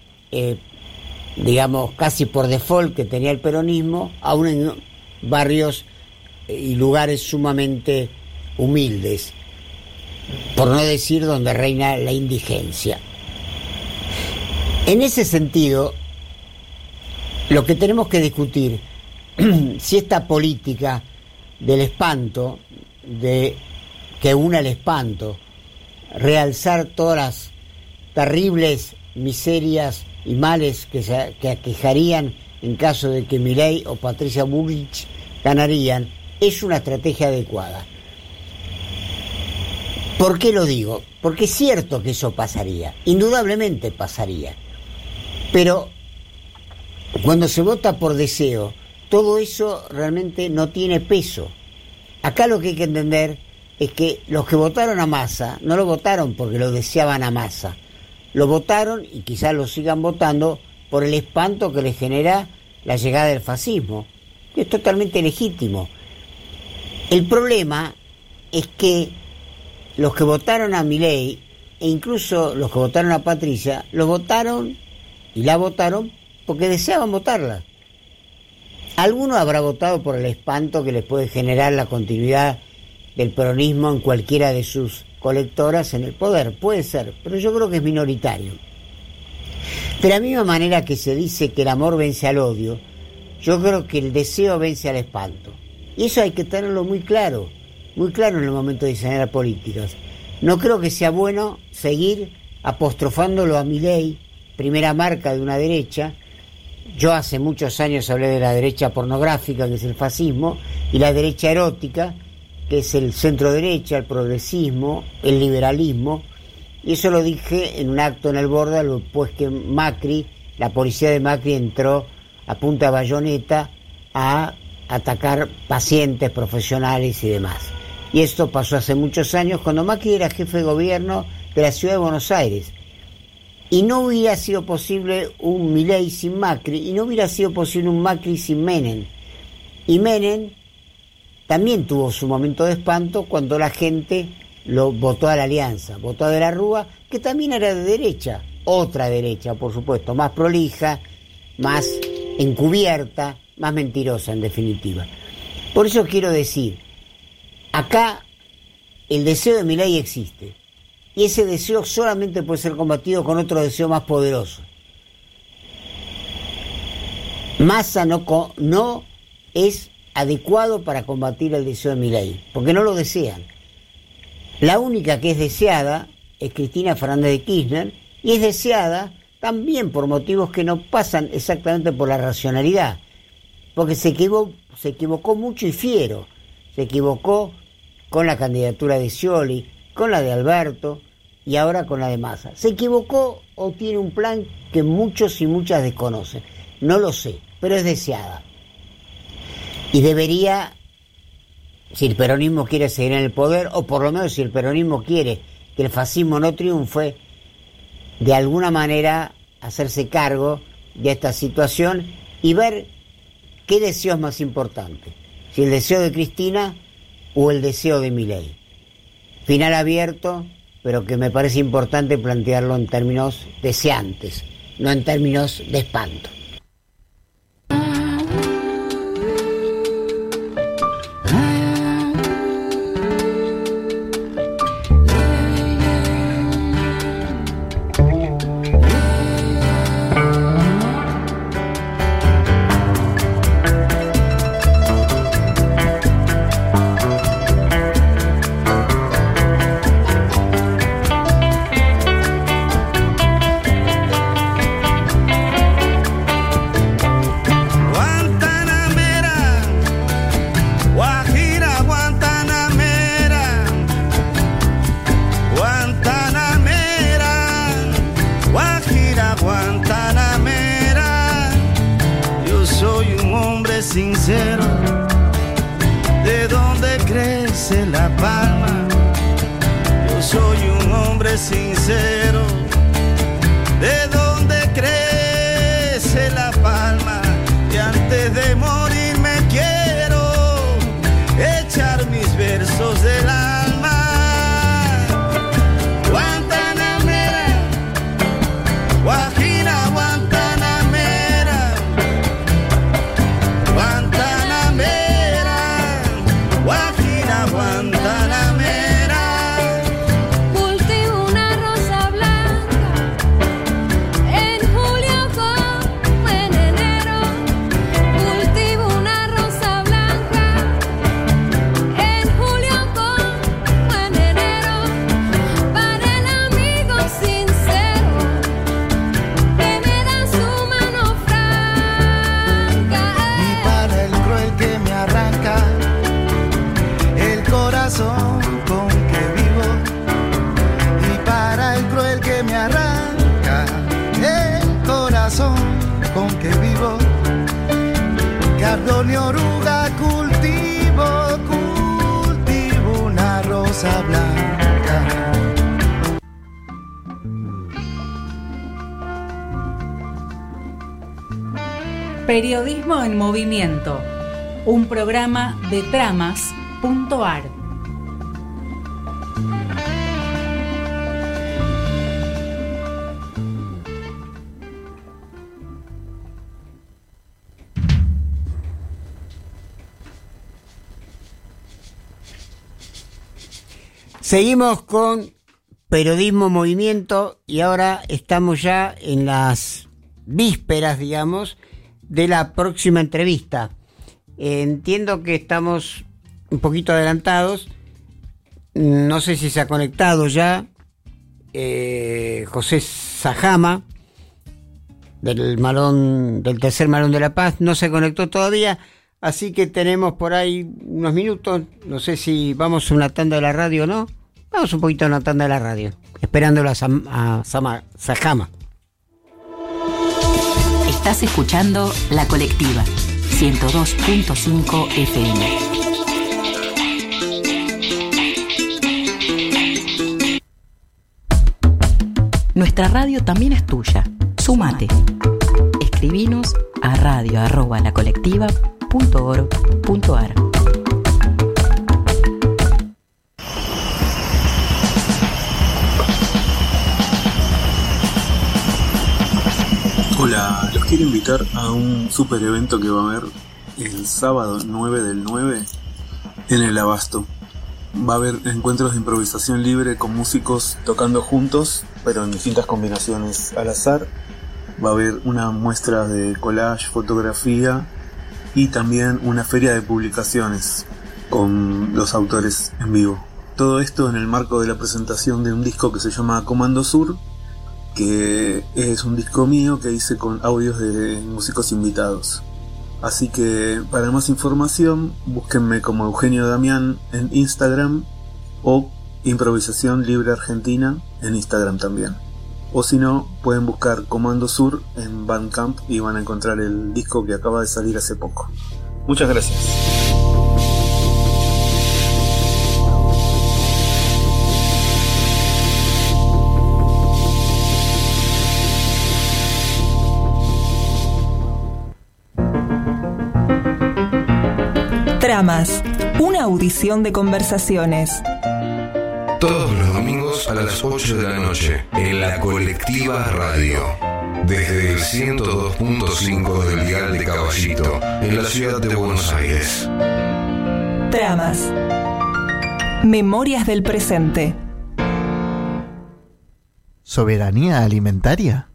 digamos, casi por default que tenía el peronismo, aún en barrios y lugares sumamente humildes, por no decir donde reina la indigencia. En ese sentido, lo que tenemos que discutir, si esta política del espanto, de que una el espanto, realzar todas las terribles miserias y males que aquejarían en caso de que Milei o Patricia Bullrich ganarían, es una estrategia adecuada. ¿Por qué lo digo? Porque es cierto que eso pasaría, indudablemente pasaría, pero cuando se vota por deseo, todo eso realmente no tiene peso. Acá lo que hay que entender es que los que votaron a Massa no lo votaron porque lo deseaban a Massa, lo votaron y quizás lo sigan votando por el espanto que les genera la llegada del fascismo, que es totalmente legítimo. El problema es que los que votaron a Milei, e incluso los que votaron a Patricia, lo votaron y la votaron porque deseaban votarla. Alguno habrá votado por el espanto que les puede generar la continuidad del peronismo en cualquiera de sus colectoras en el poder, puede ser, pero yo creo que es minoritario. De la misma manera que se dice que el amor vence al odio, yo creo que el deseo vence al espanto. Y eso hay que tenerlo muy claro en el momento de diseñar políticas. No creo que sea bueno seguir apostrofándolo a Milei, primera marca de una derecha. Yo hace muchos años hablé de la derecha pornográfica, que es el fascismo, y la derecha erótica, que es el centro derecha, el progresismo, el liberalismo, y eso lo dije en un acto en el Borda, después que Macri, la policía de Macri entró a punta de bayoneta a atacar pacientes, profesionales y demás. Y esto pasó hace muchos años, cuando Macri era jefe de gobierno de la ciudad de Buenos Aires. Y no hubiera sido posible un Milei sin Macri, y no hubiera sido posible un Macri sin Menem. Y Menem también tuvo su momento de espanto cuando la gente lo votó a la Alianza, votó a De la Rúa, que también era de derecha, otra derecha, por supuesto, más prolija, más encubierta, más mentirosa en definitiva. Por eso quiero decir, acá el deseo de Milei existe. Y ese deseo solamente puede ser combatido con otro deseo más poderoso. Massa no es adecuado para combatir el deseo de Milei, porque no lo desean. La única que es deseada es Cristina Fernández de Kirchner, y es deseada también por motivos que no pasan exactamente por la racionalidad, porque se equivocó mucho y fiero. Se equivocó con la candidatura de Scioli, con la de Alberto y ahora con la de Massa. ¿Se equivocó o tiene un plan que muchos y muchas desconocen? No lo sé, pero es deseada. Y debería, si el peronismo quiere seguir en el poder, o por lo menos si el peronismo quiere que el fascismo no triunfe, de alguna manera hacerse cargo de esta situación y ver qué deseo es más importante, si el deseo de Cristina o el deseo de Milei. Final abierto, pero que me parece importante plantearlo en términos deseantes, no en términos de espanto. Sincero, ¿de dónde crece la palma? Yo soy un hombre sincero, ¿de dónde crece la palma? Y antes de morirme quiero echar mis versos del alma. Guantanamera, Guajira, Guantanamera, Guantanamera, Guajira, Guantanamera. Cultivo una rosa blanca en julio como en enero. Cultivo una rosa blanca en julio como en enero. Para el amigo sincero que me da su mano franca. Y para el cruel que me arranca el corazón con que vivo. Y para el cruel que me arranca el corazón con que vivo. Cardón y oruga cultivo una rosa blanca. Periodismo en Movimiento, un programa de Tramas.ar. Seguimos con Periodismo Movimiento y ahora estamos ya en las vísperas, digamos, de la próxima entrevista. Entiendo que estamos un poquito adelantados. No sé si se ha conectado ya José Sajama del tercer Malón de la Paz. No se conectó todavía, así que tenemos por ahí unos minutos. No sé si vamos a una tanda de la radio o no. Vamos un poquito a una tanda de la radio, esperándolo a Sajama. Estás escuchando La Colectiva, 102.5 FM. Nuestra radio también es tuya. Sumate. Escribinos a radio@lacolectiva.org.ar. Hola, los quiero invitar a un super evento que va a haber el sábado 9 del 9 en el Abasto. Va a haber encuentros de improvisación libre con músicos tocando juntos, pero en distintas combinaciones al azar. Va a haber una muestra de collage, fotografía y también una feria de publicaciones con los autores en vivo. Todo esto en el marco de la presentación de un disco que se llama Comando Sur, que es un disco mío que hice con audios de músicos invitados. Así que para más información búsquenme como Eugenio Damián en Instagram o Improvisación Libre Argentina en Instagram también. O si no, pueden buscar Comando Sur en Bandcamp y van a encontrar el disco que acaba de salir hace poco. Muchas gracias. Tramas, una audición de conversaciones. Todos los domingos a las 8 de la noche en La Colectiva Radio. Desde el 102.5 del dial de Caballito, en la ciudad de Buenos Aires. Tramas. Memorias del presente. ¿Soberanía alimentaria?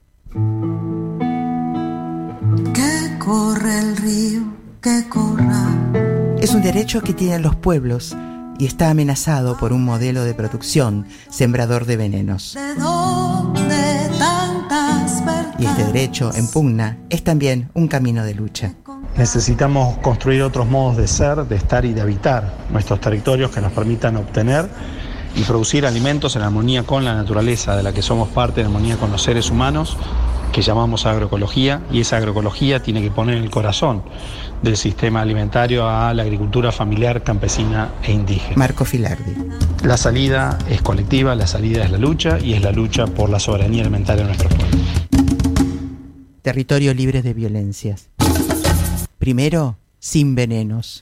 Que corre el río, que corra. Es un derecho que tienen los pueblos y está amenazado por un modelo de producción sembrador de venenos. ¿De dónde tantas verdades? Y este derecho en pugna es también un camino de lucha. Necesitamos construir otros modos de ser, de estar y de habitar nuestros territorios que nos permitan obtener y producir alimentos en armonía con la naturaleza, de la que somos parte, en armonía con los seres humanos, que llamamos agroecología, y esa agroecología tiene que poner en el corazón del sistema alimentario a la agricultura familiar, campesina e indígena. Marco Filardi. La salida es colectiva, la salida es la lucha, y es la lucha por la soberanía alimentaria de nuestros pueblos. Territorio libre de violencias. Primero, sin venenos.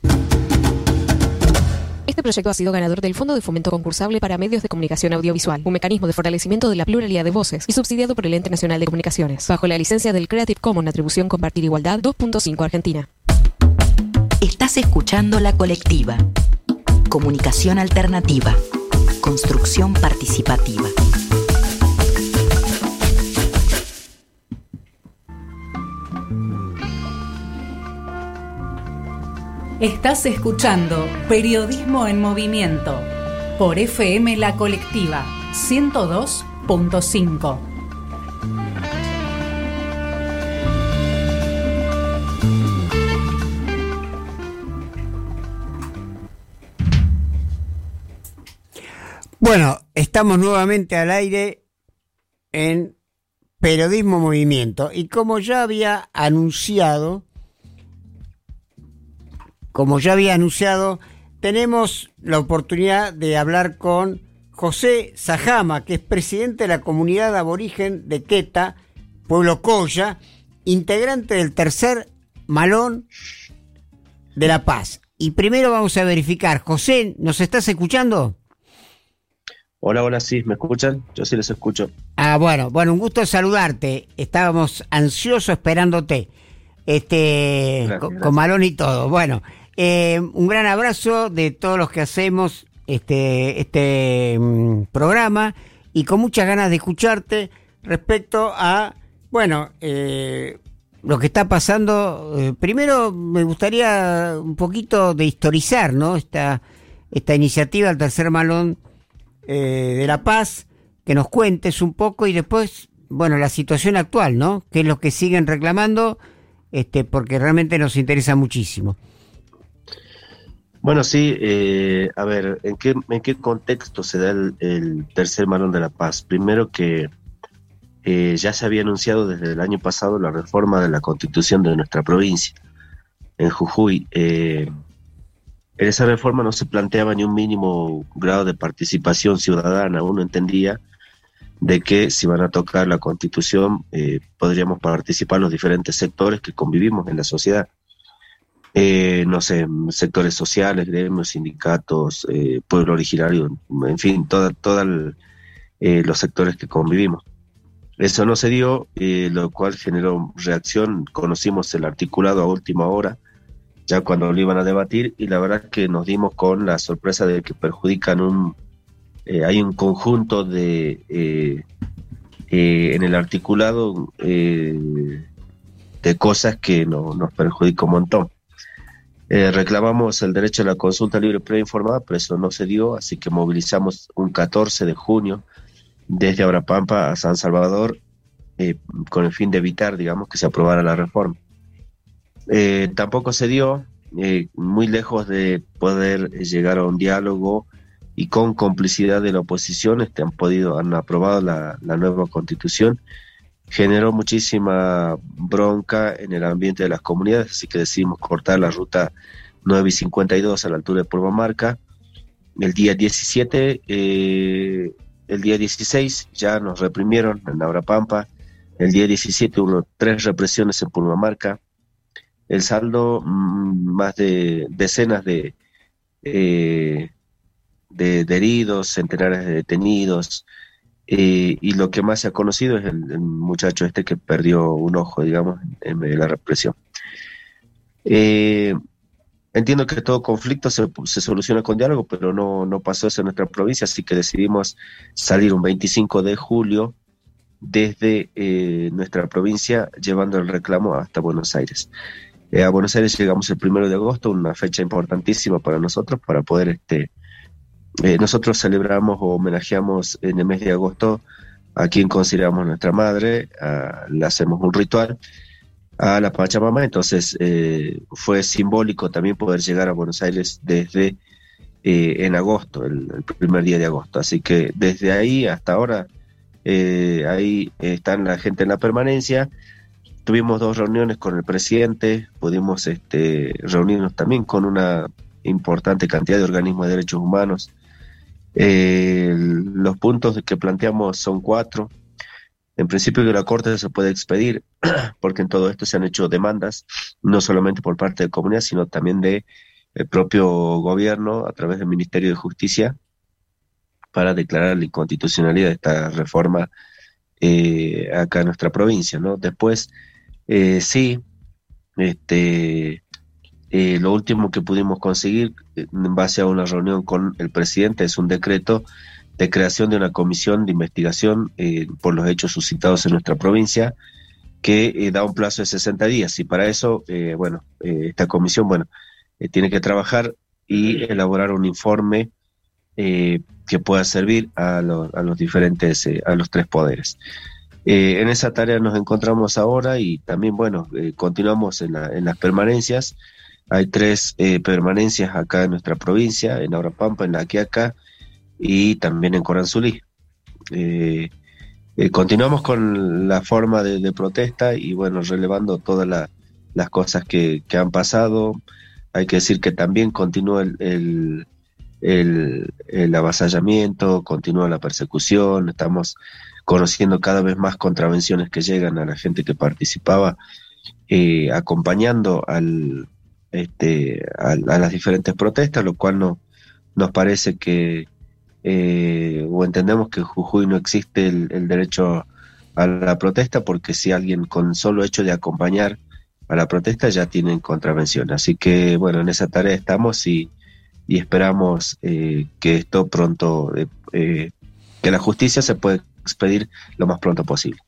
Este proyecto ha sido ganador del Fondo de Fomento Concursable para Medios de Comunicación Audiovisual, un mecanismo de fortalecimiento de la pluralidad de voces, y subsidiado por el Ente Nacional de Comunicaciones, bajo la licencia del Creative Commons Atribución Compartir Igualdad 2.5 Argentina. Estás escuchando La Colectiva. Comunicación alternativa. Construcción participativa. Estás escuchando Periodismo en Movimiento por FM La Colectiva 102.5. Bueno, estamos nuevamente al aire en Periodismo en Movimiento y como ya había anunciado, tenemos la oportunidad de hablar con José Sajama, que es presidente de la comunidad aborigen de Queta, Pueblo Colla, integrante del tercer Malón de La Paz. Y primero vamos a verificar. José, ¿nos estás escuchando? Hola, sí, ¿me escuchan? Yo sí les escucho. Bueno, un gusto saludarte. Estábamos ansiosos esperándote, con Malón y todo. Bueno, un gran abrazo de todos los que hacemos este programa y con muchas ganas de escucharte respecto a, lo que está pasando. Primero me gustaría un poquito de historizar, ¿no? Esta iniciativa del tercer Malón de La Paz, que nos cuentes un poco y después, la situación actual, ¿no? Que es lo que siguen reclamando, porque realmente nos interesa muchísimo. Bueno, sí, a ver, ¿en qué contexto se da el tercer Malón de La Paz? Primero que ya se había anunciado desde el año pasado la reforma de la Constitución de nuestra provincia, en Jujuy. En esa reforma no se planteaba ni un mínimo grado de participación ciudadana. Uno entendía de que si van a tocar la Constitución podríamos participar los diferentes sectores que convivimos en la sociedad. Sectores sociales, gremios, sindicatos, pueblo originario, en fin, todos los sectores que convivimos. Eso no se dio, lo cual generó reacción. Conocimos el articulado a última hora ya cuando lo iban a debatir, y la verdad que nos dimos con la sorpresa de que perjudican hay un conjunto de en el articulado de cosas que nos perjudica un montón. Reclamamos el derecho a la consulta libre preinformada, pero eso no se dio, así que movilizamos un 14 de junio desde Abrapampa a San Salvador con el fin de evitar, digamos, que se aprobara la reforma. Tampoco se dio, muy lejos de poder llegar a un diálogo y con complicidad de la oposición, han aprobado la nueva constitución. Generó muchísima bronca en el ambiente de las comunidades, así que decidimos cortar la ruta 9 y 52 a la altura de Purmamarca. El día 17, el día 16 ya nos reprimieron en Abrapampa. El día 17 hubo 3 represiones en Purmamarca. El saldo, más de decenas de heridos, centenares de detenidos. Y lo que más se ha conocido es el muchacho que perdió un ojo, digamos, en medio de la represión. Entiendo que todo conflicto se soluciona con diálogo, pero no pasó eso en nuestra provincia, así que decidimos salir un 25 de julio desde nuestra provincia, llevando el reclamo hasta Buenos Aires. A Buenos Aires llegamos el 1 de agosto, una fecha importantísima para nosotros, para poder nosotros celebramos o homenajeamos en el mes de agosto a quien consideramos nuestra madre, le hacemos un ritual a la Pachamama, entonces fue simbólico también poder llegar a Buenos Aires desde en agosto, el primer día de agosto, así que desde ahí hasta ahora ahí están la gente en la permanencia. Tuvimos 2 reuniones con el presidente, pudimos reunirnos también con una importante cantidad de organismos de derechos humanos. Los puntos que planteamos son 4. En principio, que la Corte se puede expedir, porque en todo esto se han hecho demandas, no solamente por parte de la comunidad, sino también del propio gobierno a través del Ministerio de Justicia, para declarar la inconstitucionalidad de esta reforma acá en nuestra provincia, ¿no? Después, sí, lo último que pudimos conseguir en base a una reunión con el presidente es un decreto de creación de una comisión de investigación por los hechos suscitados en nuestra provincia, que da un plazo de 60 días, y para eso, esta comisión, tiene que trabajar y elaborar un informe que pueda servir a los diferentes, a los 3 poderes. En esa tarea nos encontramos ahora, y también, continuamos en las permanencias. Hay 3 permanencias acá en nuestra provincia, en Abrapampa, en La Quiaca y también en Coranzulí. Continuamos con la forma de protesta y relevando todas las cosas que han pasado. Hay que decir que también continúa el avasallamiento, continúa la persecución. Estamos conociendo cada vez más contravenciones que llegan a la gente que participaba, acompañando a las diferentes protestas, lo cual nos parece que o entendemos que en Jujuy no existe el derecho a la protesta, porque si alguien con solo hecho de acompañar a la protesta ya tiene contravención. Así que en esa tarea estamos y esperamos que esto pronto, que la justicia se pueda expedir lo más pronto posible.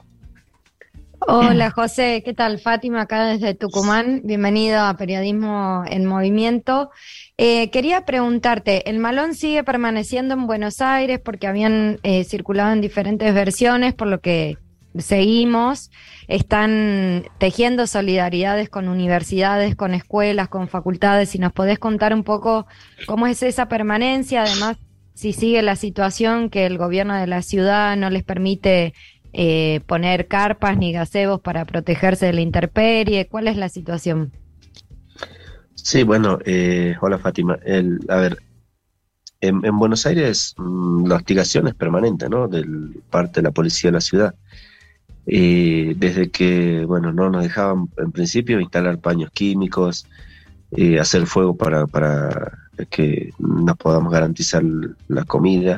Hola José, ¿qué tal? Fátima acá desde Tucumán, bienvenido a Periodismo en Movimiento. Quería preguntarte, ¿el Malón sigue permaneciendo en Buenos Aires? Porque habían circulado en diferentes versiones, por lo que seguimos. Están tejiendo solidaridades con universidades, con escuelas, con facultades. Si nos podés contar un poco cómo es esa permanencia, además si sigue la situación que el gobierno de la ciudad no les permite poner carpas ni gazebos para protegerse de la intemperie. ¿Cuál es la situación? Sí, hola Fátima. En Buenos Aires la hostigación es permanente, ¿no? De parte de la policía de la ciudad. Desde que, no nos dejaban en principio instalar paños químicos, hacer fuego para que nos podamos garantizar la comida,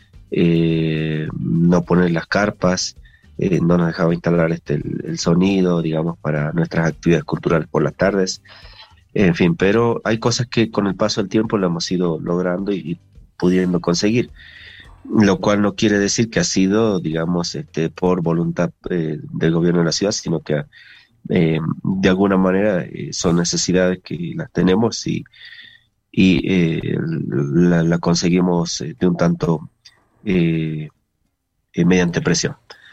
no poner las carpas, no nos dejaba instalar el sonido, digamos, para nuestras actividades culturales por las tardes. En fin, pero hay cosas que con el paso del tiempo lo hemos ido logrando y pudiendo conseguir, lo cual no quiere decir que ha sido, digamos, por voluntad del gobierno de la ciudad, sino que de alguna manera son necesidades que las tenemos y la conseguimos de un tanto mediante presión.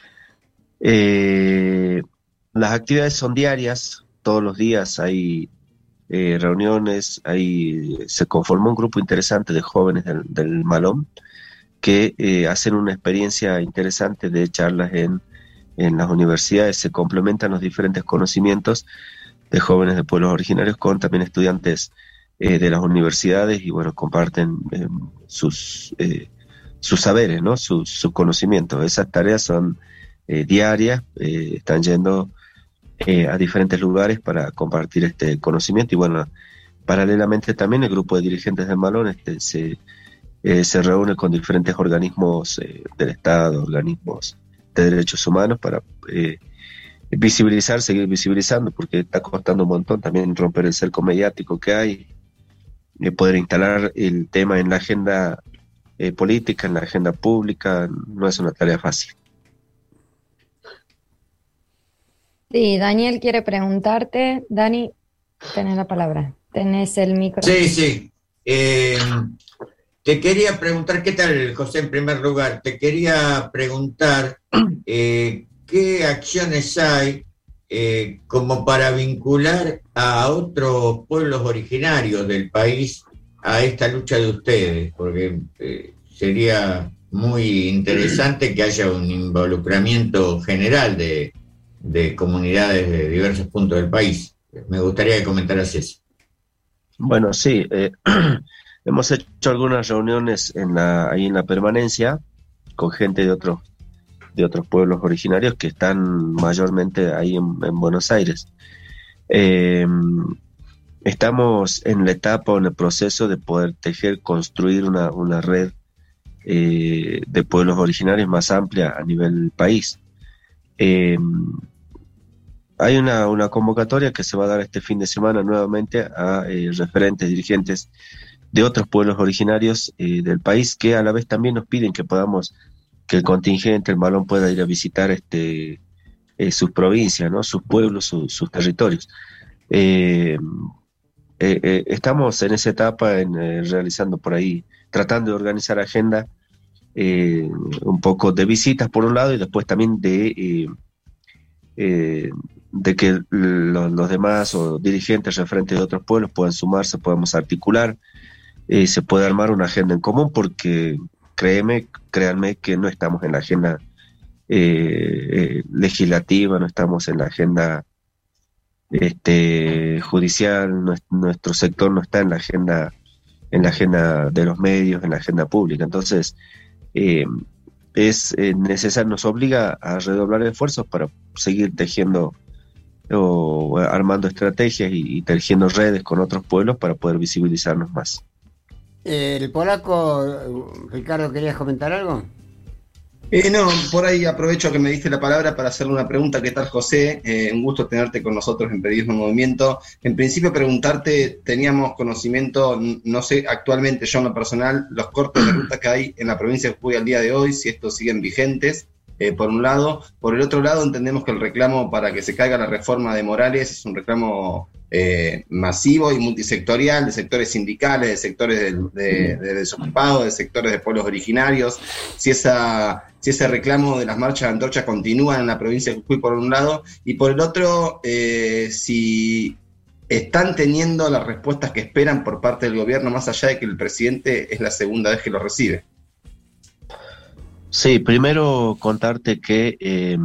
Las actividades son diarias, todos los días hay reuniones, se conformó un grupo interesante de jóvenes del Malón que hacen una experiencia interesante de charlas en las universidades, se complementan los diferentes conocimientos de jóvenes de pueblos originarios con también estudiantes de las universidades y bueno, comparten sus saberes, ¿no? Sus conocimientos. Esas tareas son diarias, están yendo a diferentes lugares para compartir este conocimiento y bueno, paralelamente también el grupo de dirigentes del Malón se reúne con diferentes organismos del Estado, organismos de derechos humanos para seguir visibilizando, porque está costando un montón también romper el cerco mediático que hay, poder instalar el tema en la agenda política, en la agenda pública, no es una tarea fácil. Sí, Daniel quiere preguntarte. Dani, tenés la palabra, tenés el micro. Sí. Te quería preguntar, ¿qué tal, José, en primer lugar? Te quería preguntar qué acciones hay como para vincular a otros pueblos originarios del país a esta lucha de ustedes, porque sería muy interesante que haya un involucramiento general de comunidades de diversos puntos del país. Me gustaría que comentaras eso. Bueno, sí, hemos hecho algunas reuniones ahí en la permanencia con gente de otros pueblos originarios que están mayormente ahí en Buenos Aires. Estamos en la etapa o en el proceso de poder construir una red de pueblos originarios más amplia a nivel país. Hay una convocatoria que se va a dar este fin de semana nuevamente a referentes, dirigentes de otros pueblos originarios del país, que a la vez también nos piden que el contingente, el Malón, pueda ir a visitar sus provincias, ¿no? Sus pueblos, sus territorios. Estamos en esa etapa, realizando por ahí, tratando de organizar agenda, un poco de visitas por un lado y después también de que los demás o dirigentes referentes de otros pueblos puedan sumarse, podamos articular, se puede armar una agenda en común, porque créanme que no estamos en la agenda legislativa, no estamos en la agenda judicial, nuestro sector no está en la agenda de los medios, en la agenda pública. Entonces es necesario, nos obliga a redoblar esfuerzos para seguir tejiendo o armando estrategias y tejiendo redes con otros pueblos para poder visibilizarnos más. El polaco, Ricardo, ¿querías comentar algo? No, por ahí aprovecho que me diste la palabra para hacerle una pregunta. ¿Qué tal, José? Un gusto tenerte con nosotros en Periodismo en Movimiento. En principio preguntarte, teníamos conocimiento, no sé actualmente yo en lo personal, los cortes de ruta que hay en la provincia de Jujuy al día de hoy, si estos siguen vigentes, por un lado. Por el otro lado, entendemos que el reclamo para que se caiga la reforma de Morales es un reclamo masivo y multisectorial, de sectores sindicales, de sectores de desocupados, de sectores de pueblos originarios. Si ese reclamo de las marchas de antorcha continúa en la provincia de Jujuy, por un lado, y por el otro, si están teniendo las respuestas que esperan por parte del gobierno, más allá de que el presidente es la segunda vez que lo recibe. Sí, primero contarte que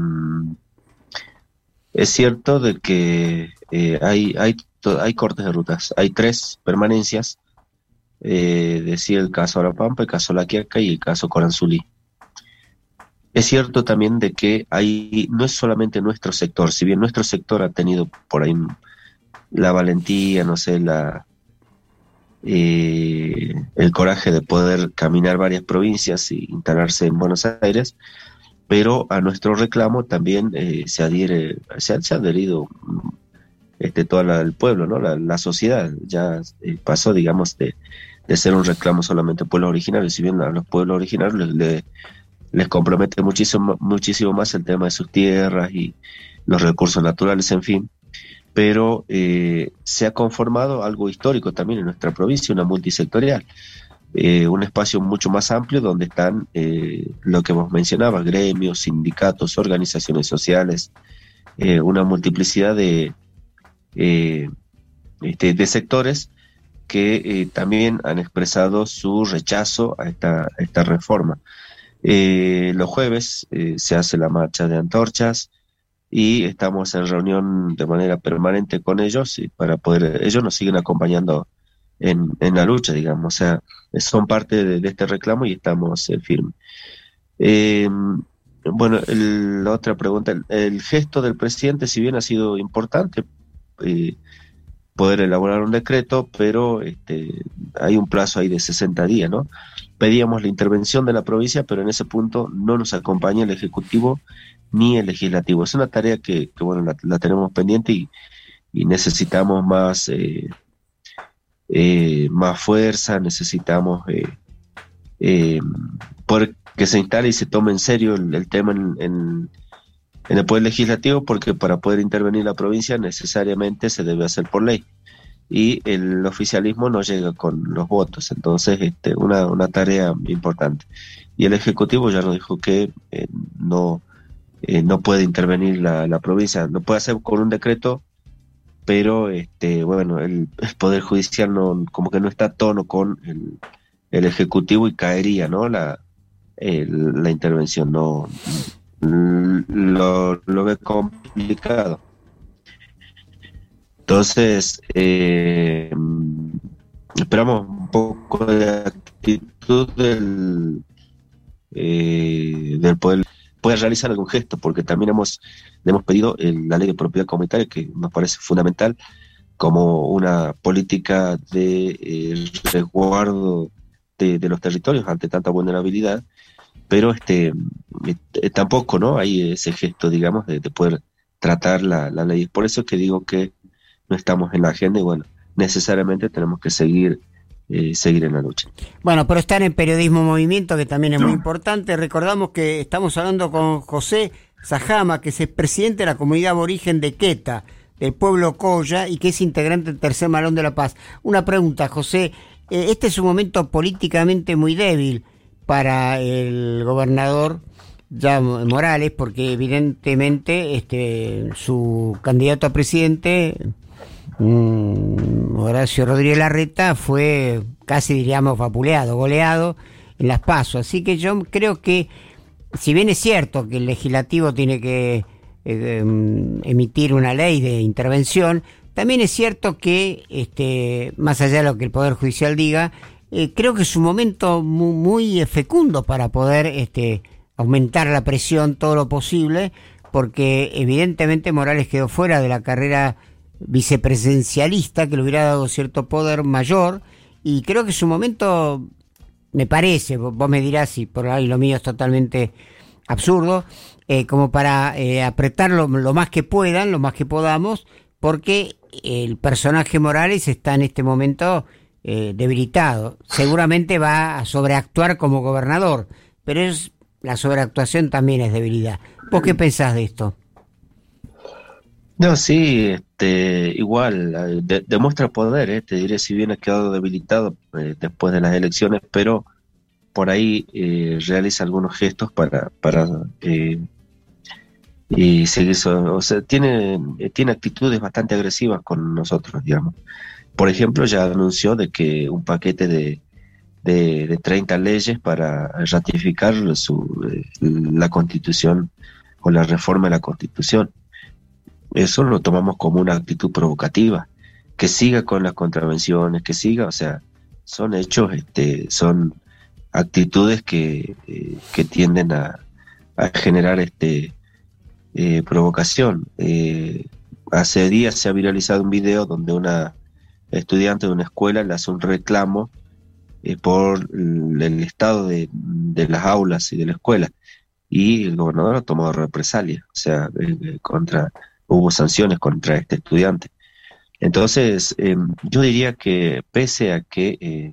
es cierto de que hay cortes de rutas, hay 3 permanencias, decía el caso Arapampa, el caso La Quiaca y el caso Coranzulí. Es cierto también de que no es solamente nuestro sector, si bien nuestro sector ha tenido por ahí la valentía, no sé, el coraje de poder caminar varias provincias y instalarse en Buenos Aires, pero a nuestro reclamo también se ha adherido todo el pueblo, ¿no? La sociedad ya pasó, digamos, de ser un reclamo solamente de pueblos originarios. Si bien a los pueblos originarios les compromete muchísimo más el tema de sus tierras y los recursos naturales, en fin, pero se ha conformado algo histórico también en nuestra provincia, una multisectorial, un espacio mucho más amplio donde están lo que vos mencionabas, gremios, sindicatos, organizaciones sociales, una multiplicidad de sectores que también han expresado su rechazo a esta reforma. Los jueves se hace la marcha de antorchas y estamos en reunión de manera permanente con ellos ellos nos siguen acompañando en la lucha, digamos, o sea, son parte de este reclamo y estamos firmes. Bueno, la otra pregunta, el gesto del presidente, si bien ha sido importante poder elaborar un decreto, pero hay un plazo ahí de 60 días, ¿no? Pedíamos la intervención de la provincia, pero en ese punto no nos acompaña el Ejecutivo ni el Legislativo. Es una tarea que bueno, la tenemos pendiente y necesitamos más fuerza, necesitamos poder que se instale y se tome en serio el tema en el Poder Legislativo, porque para poder intervenir la provincia necesariamente se debe hacer por ley y el oficialismo no llega con los votos, entonces una tarea importante. Y el Ejecutivo ya nos dijo que no puede intervenir la provincia, lo puede hacer con un decreto, pero bueno, el Poder Judicial como que no está a tono con el Ejecutivo y caería, ¿no? La intervención, no lo ve complicado. Entonces esperamos un poco de actitud del poder realizar algún gesto, porque también le hemos pedido la ley de propiedad comunitaria, que nos parece fundamental como una política de resguardo de los territorios ante tanta vulnerabilidad, pero tampoco, ¿no? Hay ese gesto, digamos, de poder tratar la ley. Por eso es que digo que no estamos en la agenda y bueno, necesariamente tenemos que seguir en la lucha. Bueno, pero estar en Periodismo Movimiento, que también es muy importante. Recordamos que estamos hablando con José Sajama, que es el presidente de la comunidad aborigen de Queta, del pueblo Colla, y que es integrante del Tercer Malón de la Paz. Una pregunta, José, este es un momento políticamente muy débil para el gobernador ya Morales, porque evidentemente su candidato a presidente, Horacio Rodríguez Larreta, fue casi, diríamos, vapuleado, goleado en las PASO. Así que yo creo que, si bien es cierto que el legislativo tiene que emitir una ley de intervención, también es cierto que, más allá de lo que el Poder Judicial diga, creo que es un momento muy fecundo para poder aumentar la presión todo lo posible, porque evidentemente Morales quedó fuera de la carrera vicepresidencialista, que le hubiera dado cierto poder mayor, y creo que es un momento, me parece, vos me dirás si por ahí lo mío es totalmente absurdo, como para apretarlo lo más que puedan, lo más que podamos, porque el personaje Morales está en este momento debilitado. Seguramente va a sobreactuar como gobernador, pero la sobreactuación también es debilidad. ¿Vos qué pensás de esto? No, sí, igual, demuestra poder, te diré, si bien ha quedado debilitado después de las elecciones, pero por ahí realiza algunos gestos para y seguir, o sea, tiene actitudes bastante agresivas con nosotros, digamos. Por ejemplo, ya anunció de que un paquete de 30 leyes para ratificar la Constitución o la reforma de la Constitución. Eso lo tomamos como una actitud provocativa, que siga con las contravenciones, que siga, o sea, son hechos, son actitudes que tienden a generar provocación. Hace días se ha viralizado un video donde una estudiante de una escuela le hace un reclamo por el estado de las aulas y de la escuela, y el gobernador ha tomado represalia, o sea, hubo sanciones contra este estudiante. Entonces, yo diría que pese a que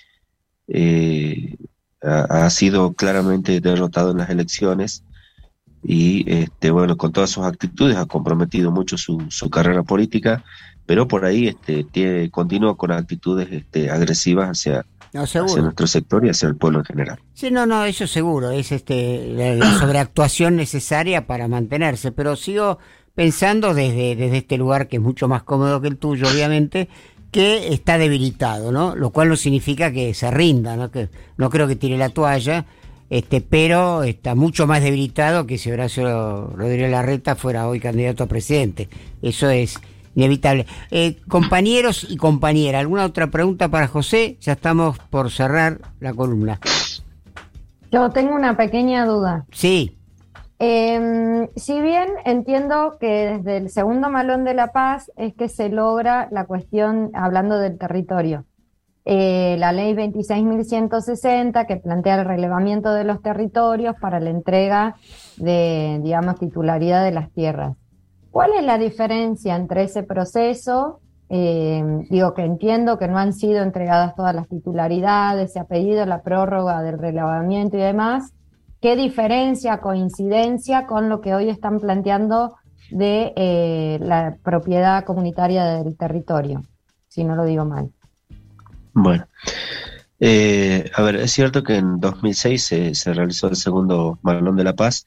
ha sido claramente derrotado en las elecciones y bueno, con todas sus actitudes ha comprometido mucho su carrera política, pero por ahí continúa con actitudes agresivas hacia nuestro sector y hacia el pueblo en general. Sí, no, eso seguro, es la sobreactuación necesaria para mantenerse, pero sigo pensando desde este lugar que es mucho más cómodo que el tuyo, obviamente, que está debilitado, ¿no? Lo cual no significa que se rinda, ¿no? Que no creo que tire la toalla, pero está mucho más debilitado que si Horacio Rodríguez Larreta fuera hoy candidato a presidente. Eso es inevitable. Compañeros y compañeras, ¿alguna otra pregunta para José? Ya estamos por cerrar la columna. Yo tengo una pequeña duda. Sí. Si bien entiendo que desde el segundo Malón de la Paz es que se logra la cuestión, hablando del territorio, la ley 26.160 que plantea el relevamiento de los territorios para la entrega de, digamos, titularidad de las tierras. ¿Cuál es la diferencia entre ese proceso? Digo que entiendo que no han sido entregadas todas las titularidades, se ha pedido la prórroga del relevamiento y demás. ¿Qué diferencia, coincidencia con lo que hoy están planteando de la propiedad comunitaria del territorio? Si no lo digo mal. Bueno, a ver, es cierto que en 2006 se realizó el segundo Malón de la Paz,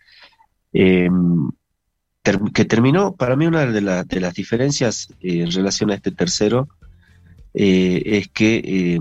que terminó, para mí una de las diferencias en relación a este tercero es que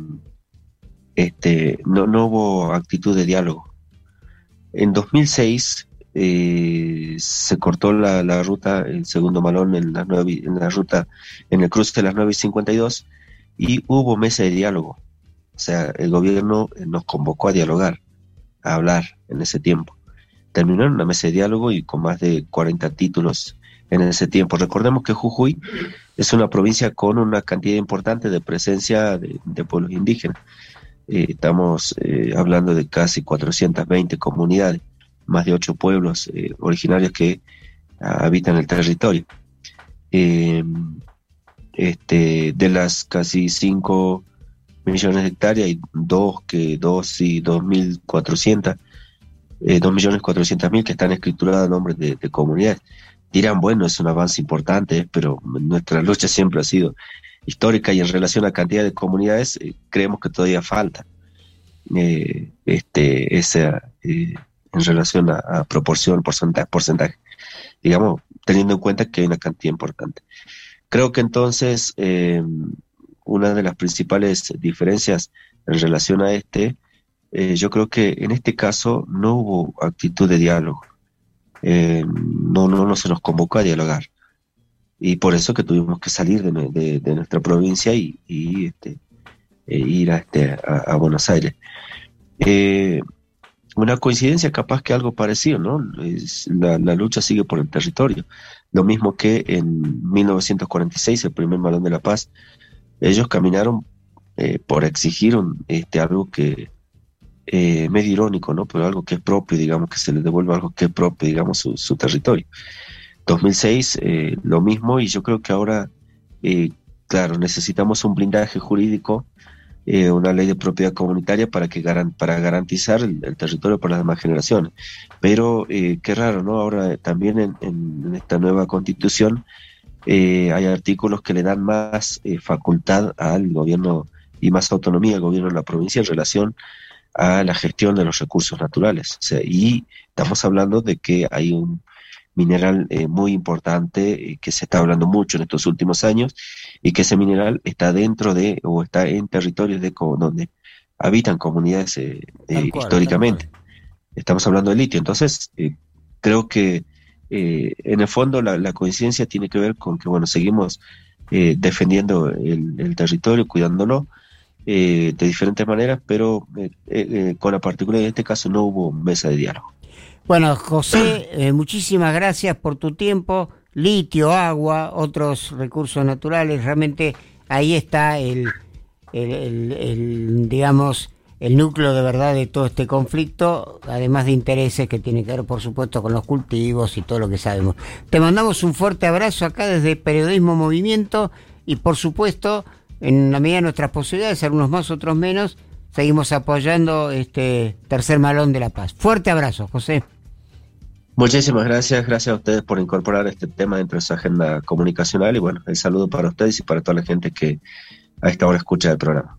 no hubo actitud de diálogo. En 2006 se cortó la ruta, el segundo Malón en la ruta, en el cruce de las 9:52, y hubo mesa de diálogo. O sea, el gobierno nos convocó a dialogar, a hablar en ese tiempo. Terminó en una mesa de diálogo y con más de 40 títulos en ese tiempo. Recordemos que Jujuy es una provincia con una cantidad importante de presencia de pueblos indígenas. Estamos hablando de casi 420 comunidades, más de 8 pueblos originarios que habitan el territorio. De las casi 5 millones de hectáreas, hay 2.400.000 que están escrituradas a nombre de comunidades. Dirán, bueno, es un avance importante, pero nuestra lucha siempre ha sido histórica y en relación a la cantidad de comunidades creemos que todavía falta en relación a proporción, porcentaje, digamos, teniendo en cuenta que hay una cantidad importante. Creo que entonces una de las principales diferencias en relación a yo creo que en este caso no hubo actitud de diálogo, no se nos convocó a dialogar. Y por eso que tuvimos que salir de nuestra provincia y ir a Buenos Aires. Una coincidencia, capaz que algo parecido, ¿no? La lucha sigue por el territorio. Lo mismo que en 1946, el primer Malón de la Paz, ellos caminaron por exigir algo que medio irónico, ¿no? Pero algo que es propio, digamos, que se les devuelva algo que es propio, digamos, su territorio. 2006, lo mismo, y yo creo que ahora, claro, necesitamos un blindaje jurídico, una ley de propiedad comunitaria para garantizar el territorio para las demás generaciones. Pero qué raro, ¿no? Ahora también en esta nueva constitución hay artículos que le dan más facultad al gobierno y más autonomía al gobierno de la provincia en relación a la gestión de los recursos naturales. O sea, y estamos hablando de que hay un mineral muy importante que se está hablando mucho en estos últimos años, y que ese mineral está está en territorios donde habitan comunidades históricamente. Estamos hablando de litio. Entonces, creo que en el fondo la coincidencia tiene que ver con que, bueno, seguimos defendiendo el territorio, cuidándolo de diferentes maneras, pero con la particularidad de este caso no hubo mesa de diálogo. Bueno, José, muchísimas gracias por tu tiempo. Litio, agua, otros recursos naturales, realmente ahí está digamos, el núcleo de verdad de todo este conflicto, además de intereses que tienen que ver, por supuesto, con los cultivos y todo lo que sabemos. Te mandamos un fuerte abrazo acá desde Periodismo Movimiento y, por supuesto, en la medida de nuestras posibilidades, algunos más, otros menos, seguimos apoyando este tercer Malón de la Paz. Fuerte abrazo, José. Muchísimas gracias a ustedes por incorporar este tema dentro de su agenda comunicacional y bueno, el saludo para ustedes y para toda la gente que a esta hora escucha el programa.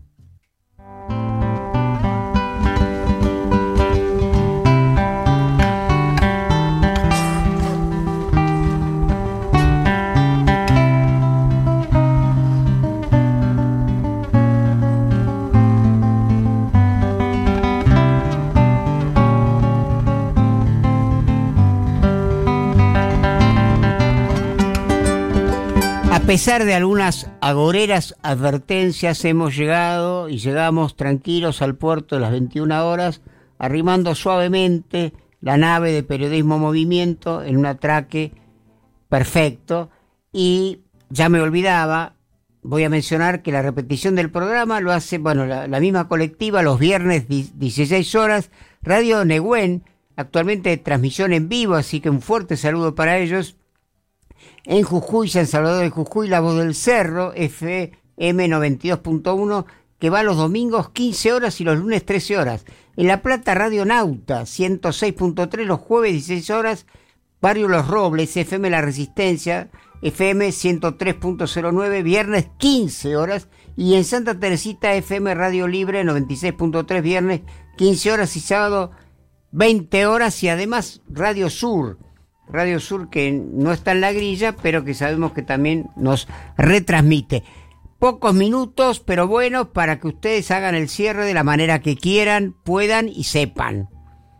A pesar de algunas agoreras advertencias, hemos llegado y llegamos tranquilos al puerto de las 21 horas, arrimando suavemente la nave de Periodismo Movimiento en un atraque perfecto. Y ya me olvidaba, voy a mencionar que la repetición del programa lo hace, la misma colectiva los viernes 16 horas, Radio Negüen, actualmente de transmisión en vivo, así que un fuerte saludo para ellos. En Jujuy, San Salvador de Jujuy, La Voz del Cerro, FM 92.1, que va los domingos 15 horas y los lunes 13 horas. En La Plata, Radio Nauta, 106.3, los jueves 16 horas. Barrio Los Robles, FM La Resistencia, FM 103.09, viernes 15 horas. Y en Santa Teresita, FM Radio Libre, 96.3, viernes 15 horas y sábado 20 horas. Y además Radio Sur que no está en la grilla, pero que sabemos que también nos retransmite. Pocos minutos, pero buenos, para que ustedes hagan el cierre de la manera que quieran, puedan y sepan.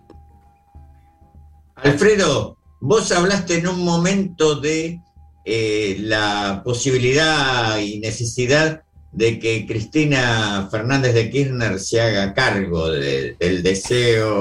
Alfredo, vos hablaste en un momento de la posibilidad y necesidad de que Cristina Fernández de Kirchner se haga cargo del deseo.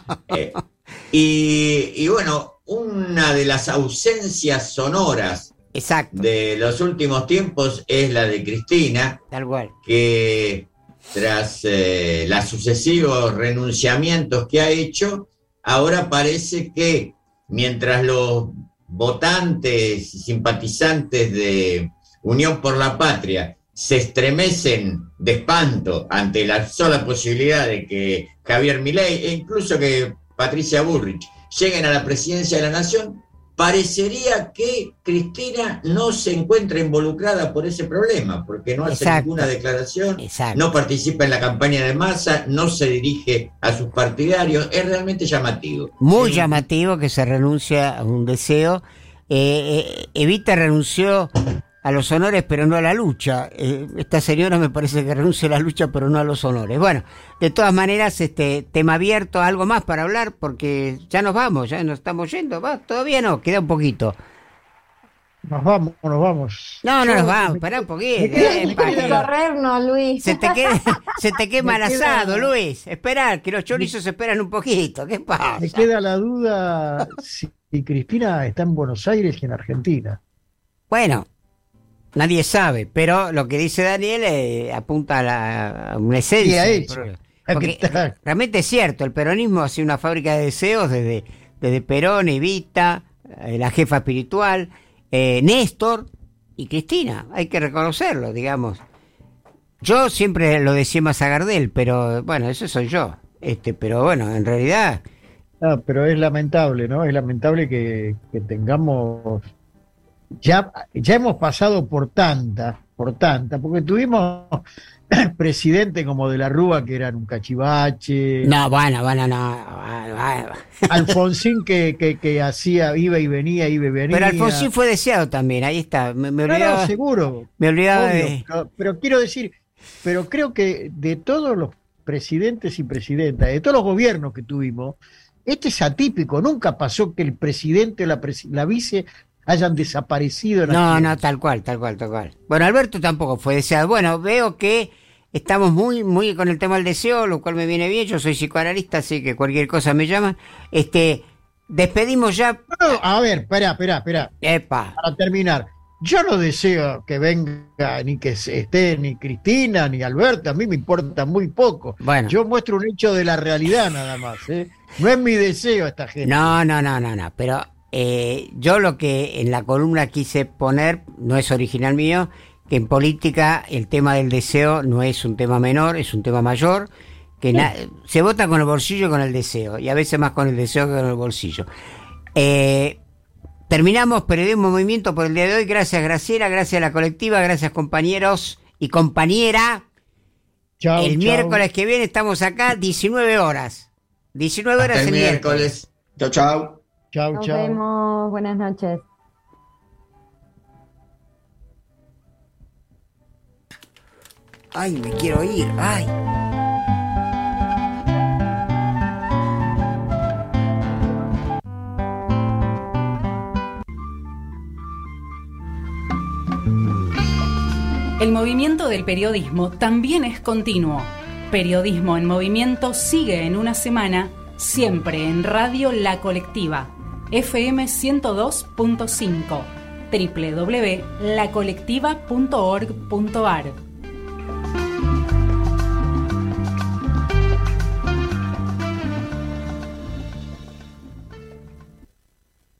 Y bueno, una de las ausencias sonoras de los últimos tiempos es la de Cristina, tal cual, que tras los sucesivos renunciamientos que ha hecho, ahora parece que mientras los votantes y simpatizantes de Unión por la Patria se estremecen de espanto ante la sola posibilidad de que Javier Milei e incluso que Patricia Bullrich lleguen a la presidencia de la Nación, parecería que Cristina no se encuentra involucrada por ese problema, porque no hace ninguna declaración, no participa en la campaña de masa, no se dirige a sus partidarios. Es realmente llamativo. Muy llamativo que se renuncia a un deseo. Evita renunció a los honores, pero no a la lucha. Esta señora me parece que renuncia a la lucha, pero no a los honores. Bueno, de todas maneras, tema abierto, algo más para hablar, porque ya nos vamos, ya nos estamos yendo. Todavía no, queda un poquito. Nos vamos. No nos vamos, pará un poquito. Corrernos, Luis. Se te quema el asado, Luis. Esperar, que los chorizos esperan un poquito. ¿Qué pasa? Me queda la duda si Cristina está en Buenos Aires y en Argentina. Bueno, nadie sabe, pero lo que dice Daniel a una esencia. Porque realmente es cierto, el peronismo ha sido una fábrica de deseos desde Perón, Evita, la jefa espiritual, Néstor y Cristina, hay que reconocerlo, digamos. Yo siempre lo decía más a Gardel, pero bueno, eso soy yo. Pero bueno, en realidad... pero es lamentable, ¿no? Es lamentable que tengamos... Ya hemos pasado por tanta, porque tuvimos presidentes como de la Rúa que eran un cachivache. No. Alfonsín que hacía, iba y venía. Pero Alfonsín fue deseado también, ahí está. Me olvidaba. No, seguro. Me olvidaba obvio, pero quiero decir, pero creo que de todos los presidentes y presidentas, de todos los gobiernos que tuvimos, este es atípico. Nunca pasó que el presidente o la vice hayan desaparecido. No, tal cual. Bueno, Alberto tampoco fue deseado. Bueno, veo que estamos muy con el tema del deseo, lo cual me viene bien. Yo soy psicoanalista, así que cualquier cosa me llaman. Despedimos ya. No, a ver, espera. Epa. Para terminar, Yo no deseo que venga ni que esté ni Cristina ni Alberto, a mí me importa muy poco. Bueno. Yo muestro un hecho de la realidad nada más, No es mi deseo esta gente. No, pero yo lo que en la columna quise poner, no es original mío, que en política el tema del deseo no es un tema menor, es un tema mayor, que se vota con el bolsillo y con el deseo, y a veces más con el deseo que con el bolsillo. Terminamos Periodismo en Movimiento por el día de hoy. Gracias, Graciela, gracias a la colectiva, gracias, compañeros y compañera. Chau, el chau. miércoles que viene estamos acá, 19 horas. 19 horas Hasta el miércoles. Chau. Nos vemos. Buenas noches. Ay, me quiero ir. Ay. El movimiento del periodismo también es continuo. Periodismo en Movimiento sigue en una semana, siempre en Radio La Colectiva, FM 102.5, www.lacolectiva.org.ar.